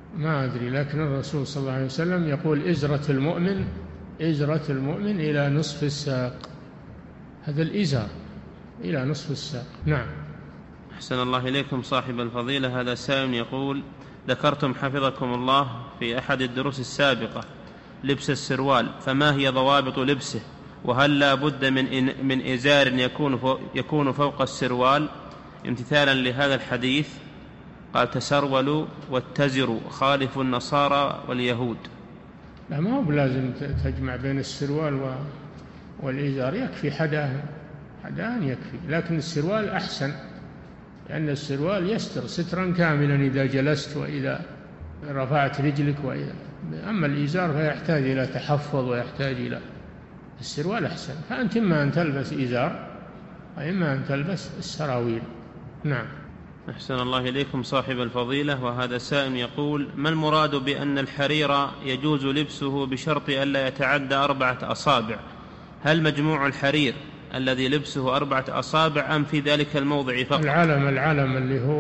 ما أدري، لكن الرسول صلى الله عليه وسلم يقول إزرة المؤمن إلى نصف الساق، هذا الإزار إلى نصف الساق. نعم. أحسن الله إليكم صاحب الفضيلة. هذا سائل يقول: ذكرتم حفظكم الله في أحد الدروس السابقة لبس السروال، فما هي ضوابط لبسه؟ وهل لا بد من إزار يكون فوق السروال امتثالا لهذا الحديث؟ قال: تسرولوا واتزروا خالفوا النصارى واليهود. لا، ما هو بلازم تجمع بين السروال والإزار، يكفي حدان يكفي، لكن السروال أحسن، لأن السروال يستر سترا كاملا إذا جلست وإذا رفعت رجلك أما الإزار فيحتاج إلى تحفظ ويحتاج إلى السروال أحسن. فأنت إما أن تلبس إزار وإما أن تلبس السراويل. نعم. أحسن الله إليكم صاحب الفضيلة. وهذا سائل يقول: ما المراد بأن الحرير يجوز لبسه بشرط ألا يتعدى 4 أصابع؟ هل مجموع الحرير الذي لبسه 4 أصابع أم في ذلك الموضع فقط؟ العلم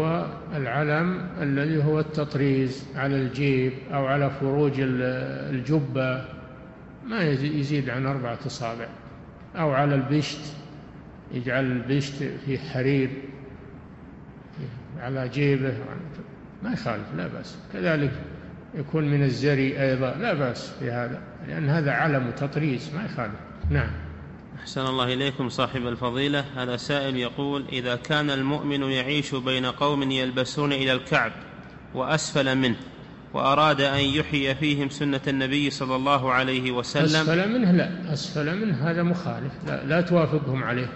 الذي هو التطريز على الجيب أو على فروج الجبة ما يزيد عن 4 أصابع، أو على البشت، يجعل البشت في حرير على جيبه ما يخالف، لا بأس. كذلك يكون من الزري أيضا لا بأس في هذا، لأن هذا علم وتطريز ما يخالف. نعم. أحسن الله إليكم صاحب الفضيلة. هذا سائل يقول: إذا كان المؤمن يعيش بين قوم يلبسون إلى الكعب وأسفل منه، وأراد أن يحيي فيهم سنة النبي صلى الله عليه وسلم. أسفل منه هذا مخالف، لا توافقهم عليه،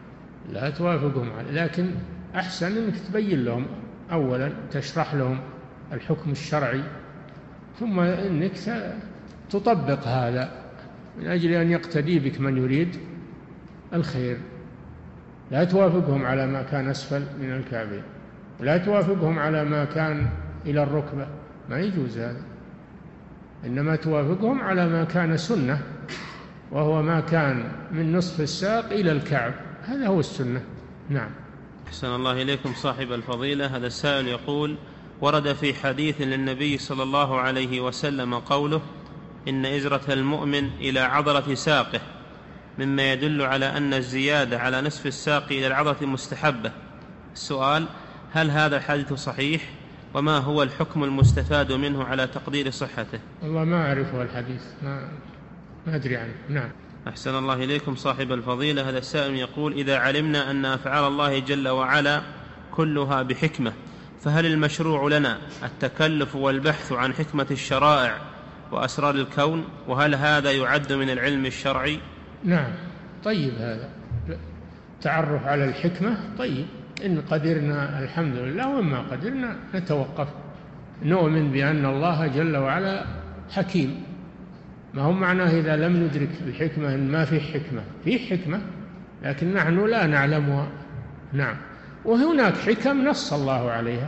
لكن أحسن أنك تبين لهم أولا، تشرح لهم الحكم الشرعي، ثم أنك تطبق هذا من أجل أن يقتدي بك من يريد الخير. لا توافقهم على ما كان أسفل من الكعبين، ولا توافقهم على ما كان إلى الركبة، ما يجوز هذا، إنما توافقهم على ما كان سنة، وهو ما كان من نصف الساق إلى الكعب، هذا هو السنة. نعم. أحسن الله إليكم صاحب الفضيلة. هذا السائل يقول: ورد في حديث للنبي صلى الله عليه وسلم قوله: إن إزرة المؤمن إلى عضلة ساقه، مما يدل على أن الزيادة على نصف الساق إلى العضلة مستحبة. السؤال: هل هذا الحديث صحيح؟ وما هو الحكم المستفاد منه على تقدير صحته؟ والله ما أعرفه الحديث، ما أدري عنه. نعم. أحسن الله إليكم صاحب الفضيلة. هذا السائل يقول: إذا علمنا أن أفعال الله جل وعلا كلها بحكمة، فهل المشروع لنا التكلف والبحث عن حكمة الشرائع وأسرار الكون؟ وهل هذا يعد من العلم الشرعي؟ نعم. طيب، هذا تعرف على الحكمة طيب. إن قدرنا الحمد لله، وما قدرنا نتوقف، نؤمن بأن الله جل وعلا حكيم. ما هو معناه إذا لم ندرك الحكمة إن ما في حكمة، في حكمة لكن نحن لا نعلمها. نعم. وهناك حكم نص الله عليها،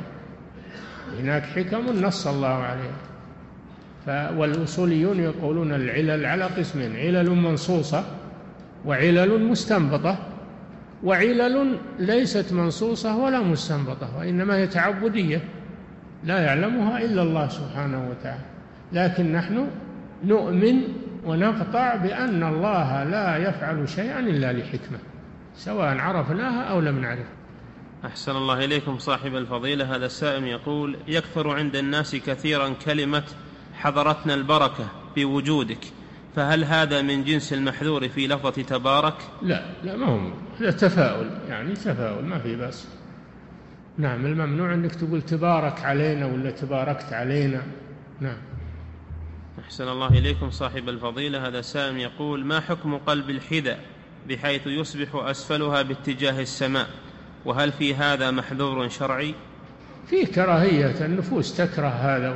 والأصوليون يقولون العلل على قسمين: علل منصوصة وعلل مستنبطة، وعلل ليست منصوصة ولا مستنبطة، وإنما هي تعبدية لا يعلمها إلا الله سبحانه وتعالى. لكن نحن نؤمن ونقطع بأن الله لا يفعل شيئا إلا لحكمة، سواء عرفناها أو لم نعرف. أحسن الله إليكم صاحب الفضيلة. هذا السائل يقول: يكثر عند الناس كثيرا كلمة حضرتنا البركة بوجودك، فهل هذا من جنس المحذور في لفظة تبارك؟ لا، ما هو، هذا تفاؤل، يعني تفاؤل ما في بأس. نعم. الممنوع أنك تقول تبارك علينا ولا تباركت علينا. نعم. أحسن الله إليكم صاحب الفضيلة. هذا سائل يقول: ما حكم قلب الحذاء بحيث يصبح أسفلها باتجاه السماء؟ وهل في هذا محذور شرعي؟ فيه كراهية، النفوس تكره هذا،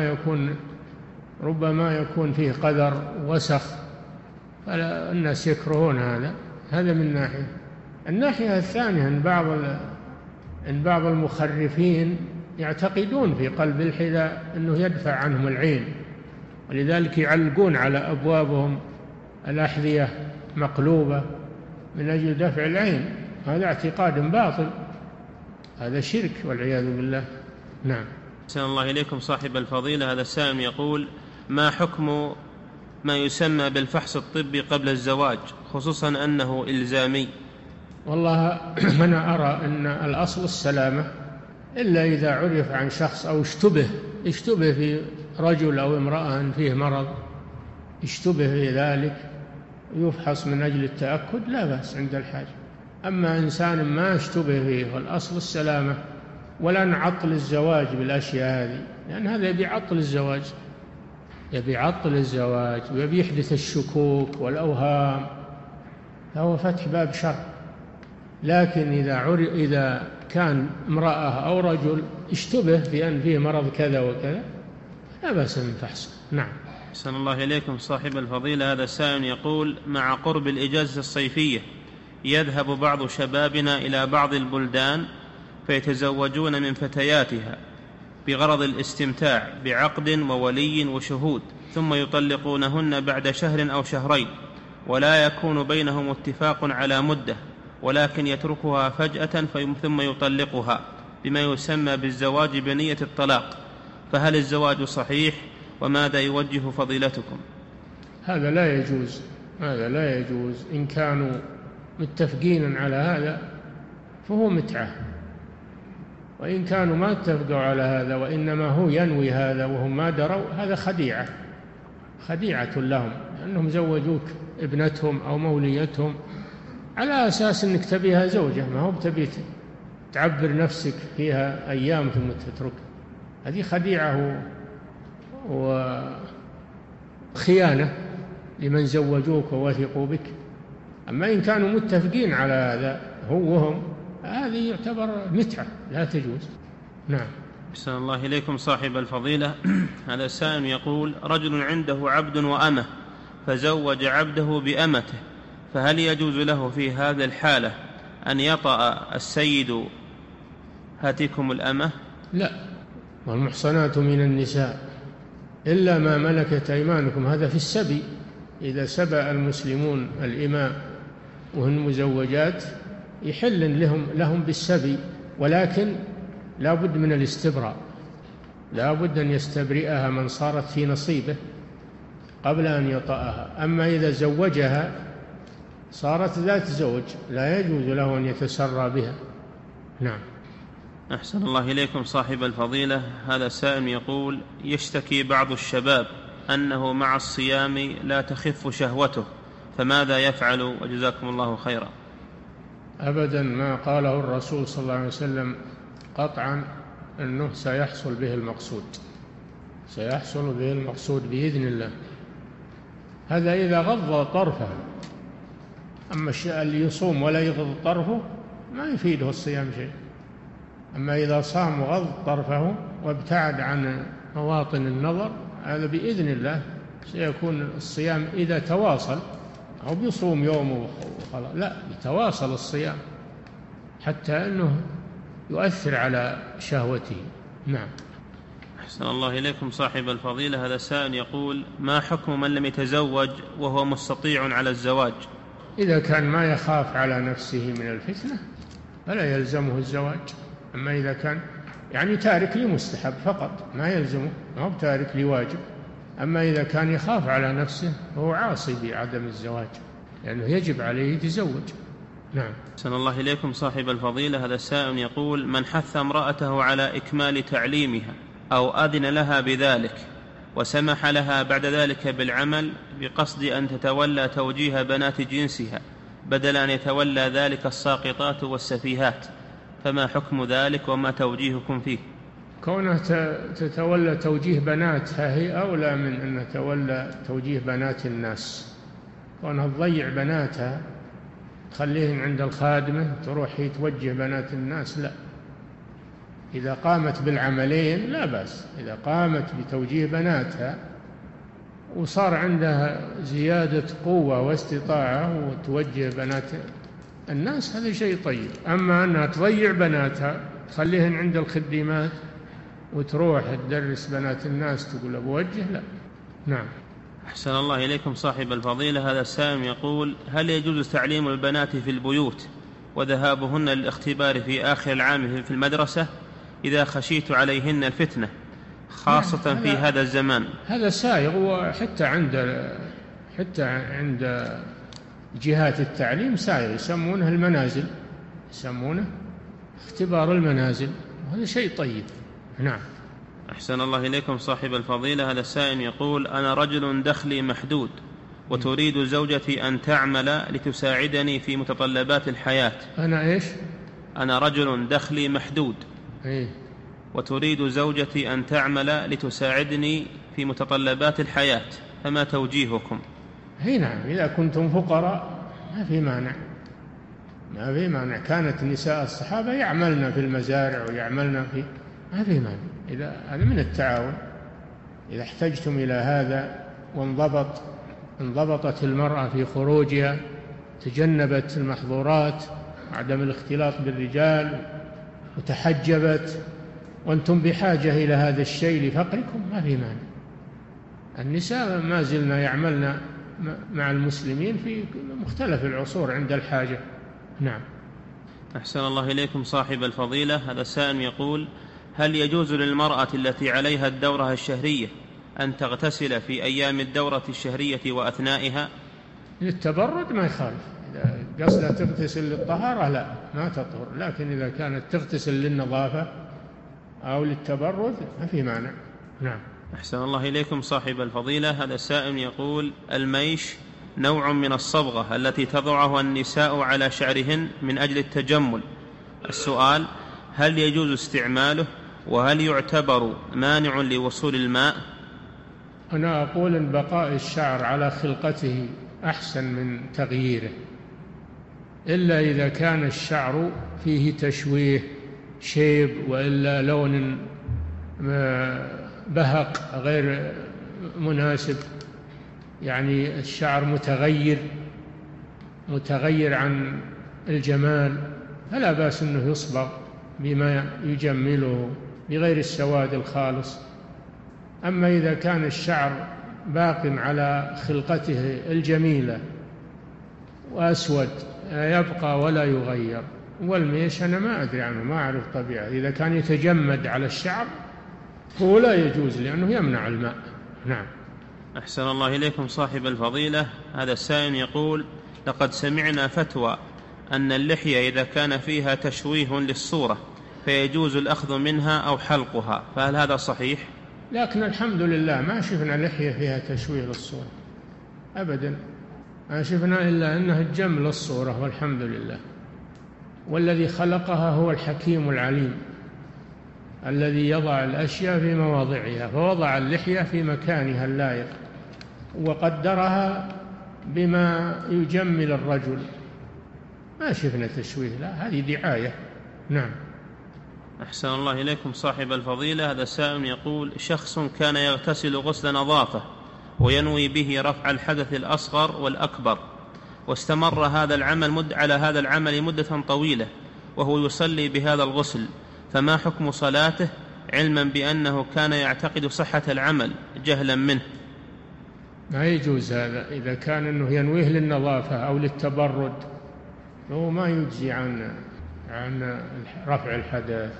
ربما يكون فيه قدر وسخ، فالناس يكرهون هذا من ناحية. الناحية الثانية أن بعض المخرفين يعتقدون في قلب الحذاء أنه يدفع عنهم العين، ولذلك يعلقون على أبوابهم الأحذية مقلوبة من أجل دفع العين. هذا اعتقاد باطل، هذا شرك والعياذ بالله. نعم. أحسن الله إليكم صاحب الفضيلة. هذا السائل يقول: ما حكم ما يسمى بالفحص الطبي قبل الزواج، خصوصا أنه إلزامي؟ والله أنا أرى أن الأصل السلامة، إلا إذا عرف عن شخص أو اشتبه في رجل أو امرأة فيه مرض، اشتبه في ذلك يفحص من أجل التأكد، لا بأس عند الحاجة. أما إنسان ما اشتبه فيه، والأصل السلامة، ولا نعطل الزواج بالأشياء هذه، لأن هذا يبي عطل الزواج ويبي يحدث الشكوك والأوهام، فهو فتح باب شر. لكن إذا كان امرأة أو رجل اشتبه في أن فيه مرض كذا وكذا، لا بأس من فحصه. نعم. أحسن الله إليكم صاحب الفضيلة. هذا السائل يقول: مع قرب الإجازة الصيفية يذهب بعض شبابنا إلى بعض البلدان فيتزوجون من فتياتها بغرض الاستمتاع بعقد وولي وشهود، ثم يطلقونهن بعد شهر أو شهرين، ولا يكون بينهم اتفاق على مدة، ولكن يتركها فجأة ثم يطلقها بما يسمى بالزواج بنية الطلاق، فهل الزواج صحيح؟ وماذا يوجه فضيلتكم؟ هذا لا يجوز. إن كانوا متفقين على هذا فهو متعة، وإن كانوا ما اتفقوا على هذا وإنما هو ينوي هذا وهم ما دروا، هذا خديعة لهم، لأنهم زوجوك ابنتهم أو موليتهم على أساس أنك تبيها زوجة، ما هو بتبي تعبر نفسك فيها أيام ثم تتركها. هذه خديعة وخيانة لمن زوجوك ووثقوا بك. أما إن كانوا متفقين على هذا هو وهم، هذه يعتبر متعة لا تجوز. نعم. أحسن الله إليكم صاحب الفضيلة. هذا السائل يقول: رجل عنده عبد وأمة فزوج عبده بأمته، فهل يجوز له في هذه الحالة أن يطأ السيد هاتكم الأمة؟ لا، والمحصنات من النساء إلا ما ملكت أيمانكم، هذا في السبي. إذا سبى المسلمون الإماء وهن مزوجات يحل لهم بالسبي، ولكن لا بد من الاستبراء، لا بد أن يستبرئها من صارت في نصيبه قبل أن يطأها. أما إذا زوجها صارت ذات زوج، لا يجوز له أن يتسرى بها. نعم. أحسن الله إليكم صاحب الفضيلة. هذا السائل يقول: يشتكي بعض الشباب أنه مع الصيام لا تخف شهوته، فماذا يفعل؟ وجزاكم الله خيرا. أبدا ما قاله الرسول صلى الله عليه وسلم قطعا أنه سيحصل به المقصود بإذن الله. هذا إذا غض طرفه، أما الشيء اللي يصوم ولا يغض طرفه ما يفيده الصيام شيء. أما إذا صام وغض طرفه وابتعد عن مواطن النظر، هذا بإذن الله سيكون الصيام إذا تواصل، أو بيصوم يوم وخلاص، لا، يتواصل الصيام حتى أنه يؤثر على شهوته. نعم. أحسن الله إليكم صاحب الفضيلة. هذا السائل يقول: ما حكم من لم يتزوج وهو مستطيع على الزواج؟ إذا كان ما يخاف على نفسه من الفتنة فلا يلزمه الزواج. أما إذا كان يعني تارك لمستحب فقط ما يلزمه، ما هو تارك لواجب. أما إذا كان يخاف على نفسه فهو عاصي بعدم الزواج، لأنه يجب عليه يتزوج. نعم. أحسن الله إليكم صاحب الفضيلة. هذا السائل يقول: من حث امرأته على إكمال تعليمها أو أذن لها بذلك وسمح لها بعد ذلك بالعمل بقصد أن تتولى توجيه بنات جنسها بدل أن يتولى ذلك الساقطات والسفيهات، فما حكم ذلك وما توجيهكم فيه؟ كونها تتولى توجيه بناتها هي أولى من أن تتولى توجيه بنات الناس. كونها تضيع بناتها تخليهن عند الخادمة تروح هي توجه بنات الناس، لا. إذا قامت بالعملين لا بأس. إذا قامت بتوجيه بناتها وصار عندها زيادة قوة واستطاعة وتوجه بنات الناس، هذا شيء طيب. أما أنها تضيع بناتها تخليهن عند الخدمات وتروح تدرس بنات الناس تقول أبوجه، لا. نعم. أحسن الله إليكم صاحب الفضيلة. هذا السائل يقول: هل يجوز تعليم البنات في البيوت وذهابهن للاختبار في آخر العام في المدرسة إذا خشيت عليهن الفتنة خاصة في هذا الزمان. هذا سائغ، وحتى عند جهات التعليم سائغ، يسمونه المنازل، يسمونه اختبار المنازل، وهذا شيء طيب. نعم. أحسن الله إليكم صاحب الفضيلة. هذا السائل يقول: أنا رجل دخلي محدود، وتريد زوجتي أن تعمل لتساعدني في متطلبات الحياة. أنا إيش؟ أنا رجل دخلي محدود، إيه؟ وتريد زوجتي أن تعمل لتساعدني في متطلبات الحياة، فما توجيهكم؟ نعم، إذا كنتم فقراء ما في مانع. كانت نساء الصحابة يعملن في المزارع ويعملن ما في مانع. هذا من التعاون. إذا احتجتم إلى هذا وانضبطت المرأة في خروجها، تجنبت المحظورات، عدم الاختلاط بالرجال، وتحجبت، وأنتم بحاجة إلى هذا الشيء لفقركم، ما في مانع. النساء ما زلنا يعملن مع المسلمين في مختلف العصور عند الحاجة. نعم. أحسن الله إليكم صاحب الفضيلة. هذا السائل يقول: هل يجوز للمرأة التي عليها الدورة الشهرية أن تغتسل في أيام الدورة الشهرية وأثنائها؟ للتبرد ما يخالف. إذا قصدها تغتسل للطهارة لا، ما تطهر، لكن إذا كانت تغتسل للنظافة أو للتبرد ما في مانع. نعم. أحسن الله إليكم صاحب الفضيلة. هذا السائل يقول: الميش نوع من الصبغة التي تضعها النساء على شعرهن من أجل التجمل. السؤال: هل يجوز استعماله؟ وهل يعتبر مانع لوصول الماء؟ أنا أقول إن بقاء الشعر على خلقته أحسن من تغييره، إلا إذا كان الشعر فيه تشويه، شيب، وإلا لون بهق غير مناسب، يعني الشعر متغير عن الجمال، فلا بأس أنه يصبغ بما يجمله بغير السواد الخالص. أما إذا كان الشعر باق على خلقته الجميلة وأسود يبقى ولا يغير، والميش أنا ما أدري عنه، ما أعرف طبيعة. إذا كان يتجمد على الشعر هو لا يجوز، لأنه يمنع الماء. نعم. أحسن الله إليكم صاحب الفضيلة. هذا السائل يقول: لقد سمعنا فتوى أن اللحية إذا كان فيها تشويه للصورة فيجوز الأخذ منها أو حلقها، فهل هذا صحيح؟ لكن الحمد لله ما شفنا لحية فيها تشويه للصورة أبدا، ما شفنا إلا أنها الجمل للصورة، والحمد لله. والذي خلقها هو الحكيم العليم الذي يضع الأشياء في مواضعها، فوضع اللحية في مكانها اللائق وقدرها بما يجمل الرجل، ما شفنا تشويه، لا، هذه دعاية. نعم. أحسن الله إليكم صاحب الفضيلة. هذا السائل يقول: شخص كان يغتسل غسل نظافة وينوي به رفع الحدث الأصغر والأكبر، واستمر على هذا العمل مدة طويلة وهو يصلي بهذا الغسل، فما حكم صلاته، علما بأنه كان يعتقد صحة العمل جهلا منه؟ ما يجوز هذا. إذا كان أنه ينويه للنظافة أو للتبرد فهو ما يجزي عن رفع الحدث،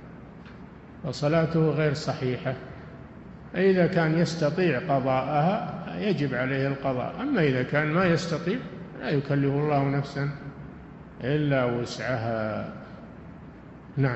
وصلاته غير صحيحة. إذا كان يستطيع قضاءها يجب عليه القضاء، أما إذا كان ما يستطيع لا يكلف الله نفسا إلا وسعها. نعم.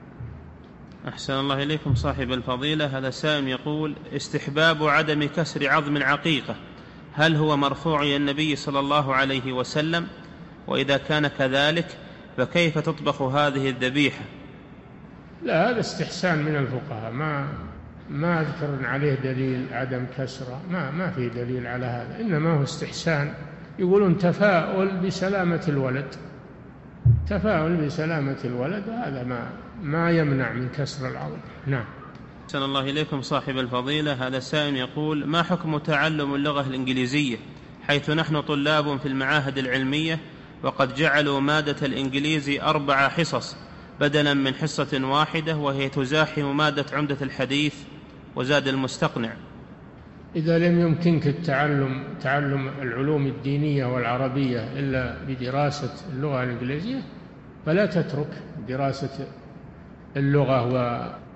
أحسن الله إليكم صاحب الفضيلة. هذا سائل يقول: استحباب عدم كسر عظم العقيقة، هل هو مرفوع إلى النبي صلى الله عليه وسلم؟ وإذا كان كذلك فكيف تطبخ هذه الذبيحة؟ لا، هذا استحسان من الفقهاء، ما أذكر عليه دليل عدم كسره، ما في دليل على هذا، إنما هو استحسان. يقولون تفاؤل بسلامة الولد، تفاؤل بسلامة الولد، هذا ما يمنع من كسر العظم. نعم. أحسن الله إليكم صاحب الفضيلة. هذا السائل يقول: ما حكم تعلم اللغة الإنجليزية، حيث نحن طلاب في المعاهد العلمية وقد جعلوا مادة الإنجليزي 4 حصص بدلا من حصة واحدة، وهي تزاحم مادة عمدة الحديث وزاد المستقنع؟ إذا لم يمكنك تعلم العلوم الدينية والعربية إلا بدراسة اللغة الإنجليزية فلا تترك دراسة اللغة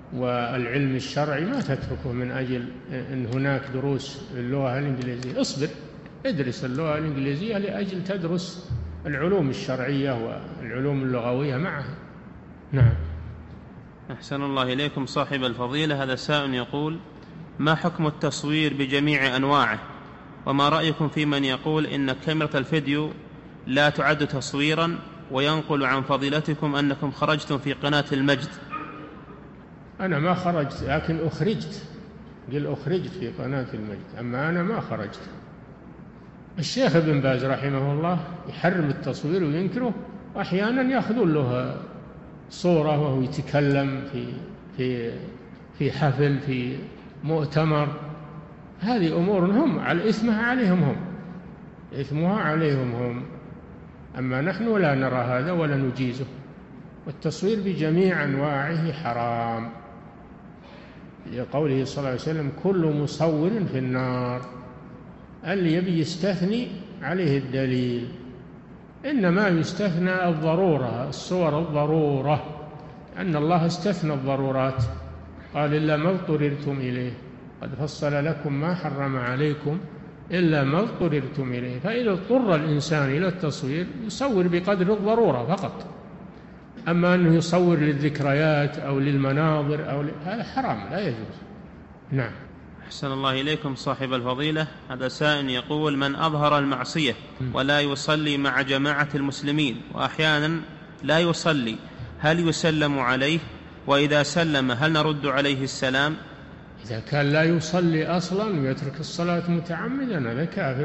والعلم الشرعي ما تتركه من أجل أن هناك دروس اللغة الإنجليزية. اصبر، ادرس اللغة الإنجليزية لأجل تدرس العلوم الشرعية والعلوم اللغوية معها. نعم. أحسن الله إليكم صاحب الفضيلة. هذا سائل يقول: ما حكم التصوير بجميع أنواعه؟ وما رأيكم في من يقول إن كاميرا الفيديو لا تعد تصويرا، وينقل عن فضيلتكم أنكم خرجتم في قناة المجد؟ أنا ما خرجت، لكن أخرجت، قل أخرجت في قناة المجد، أما أنا ما خرجت. الشيخ ابن باز رحمه الله يحرم التصوير وينكره، وأحيانا يأخذون له صورة وهو يتكلم في حفل، في مؤتمر. هذه أمور هم على إثمها عليهم هم، إثمها عليهم هم. أما نحن لا نرى هذا ولا نجيزه. والتصوير بجميع أنواعه حرام، لقوله صلى الله عليه وسلم: كل مصور في النار. اللي يبي يستثني عليه الدليل، إنما يستثنى الضرورة، الصور الضرورة، أن الله استثنى الضرورات، قال: إلا ما اضطررتم إليه، قد فصل لكم ما حرم عليكم إلا ما اضطررتم إليه. فإذا اضطر الإنسان إلى التصوير يصور بقدر الضرورة فقط. أما أنه يصور للذكريات أو للمناظر هذا حرام، لا يجوز. نعم. أحسن الله إليكم صاحب الفضيلة. هذا سائل يقول: من أظهر المعصية ولا يصلي مع جماعة المسلمين وأحيانا لا يصلي، هل يسلم عليه؟ وإذا سلم هل نرد عليه السلام؟ إذا كان لا يصلي أصلا ويترك الصلاة متعمدا هذا كافر.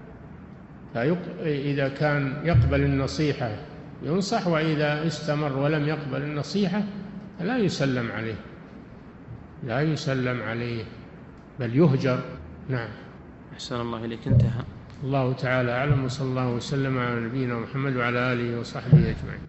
إذا كان يقبل النصيحة ينصح، وإذا استمر ولم يقبل النصيحة لا يسلم عليه، لا يسلم عليه بل يهجر. نعم. أحسن الله إليك. انتهى. الله تعالى أعلم، وصلى الله وسلم على نبينا محمد وعلى آله وصحبه أجمعين.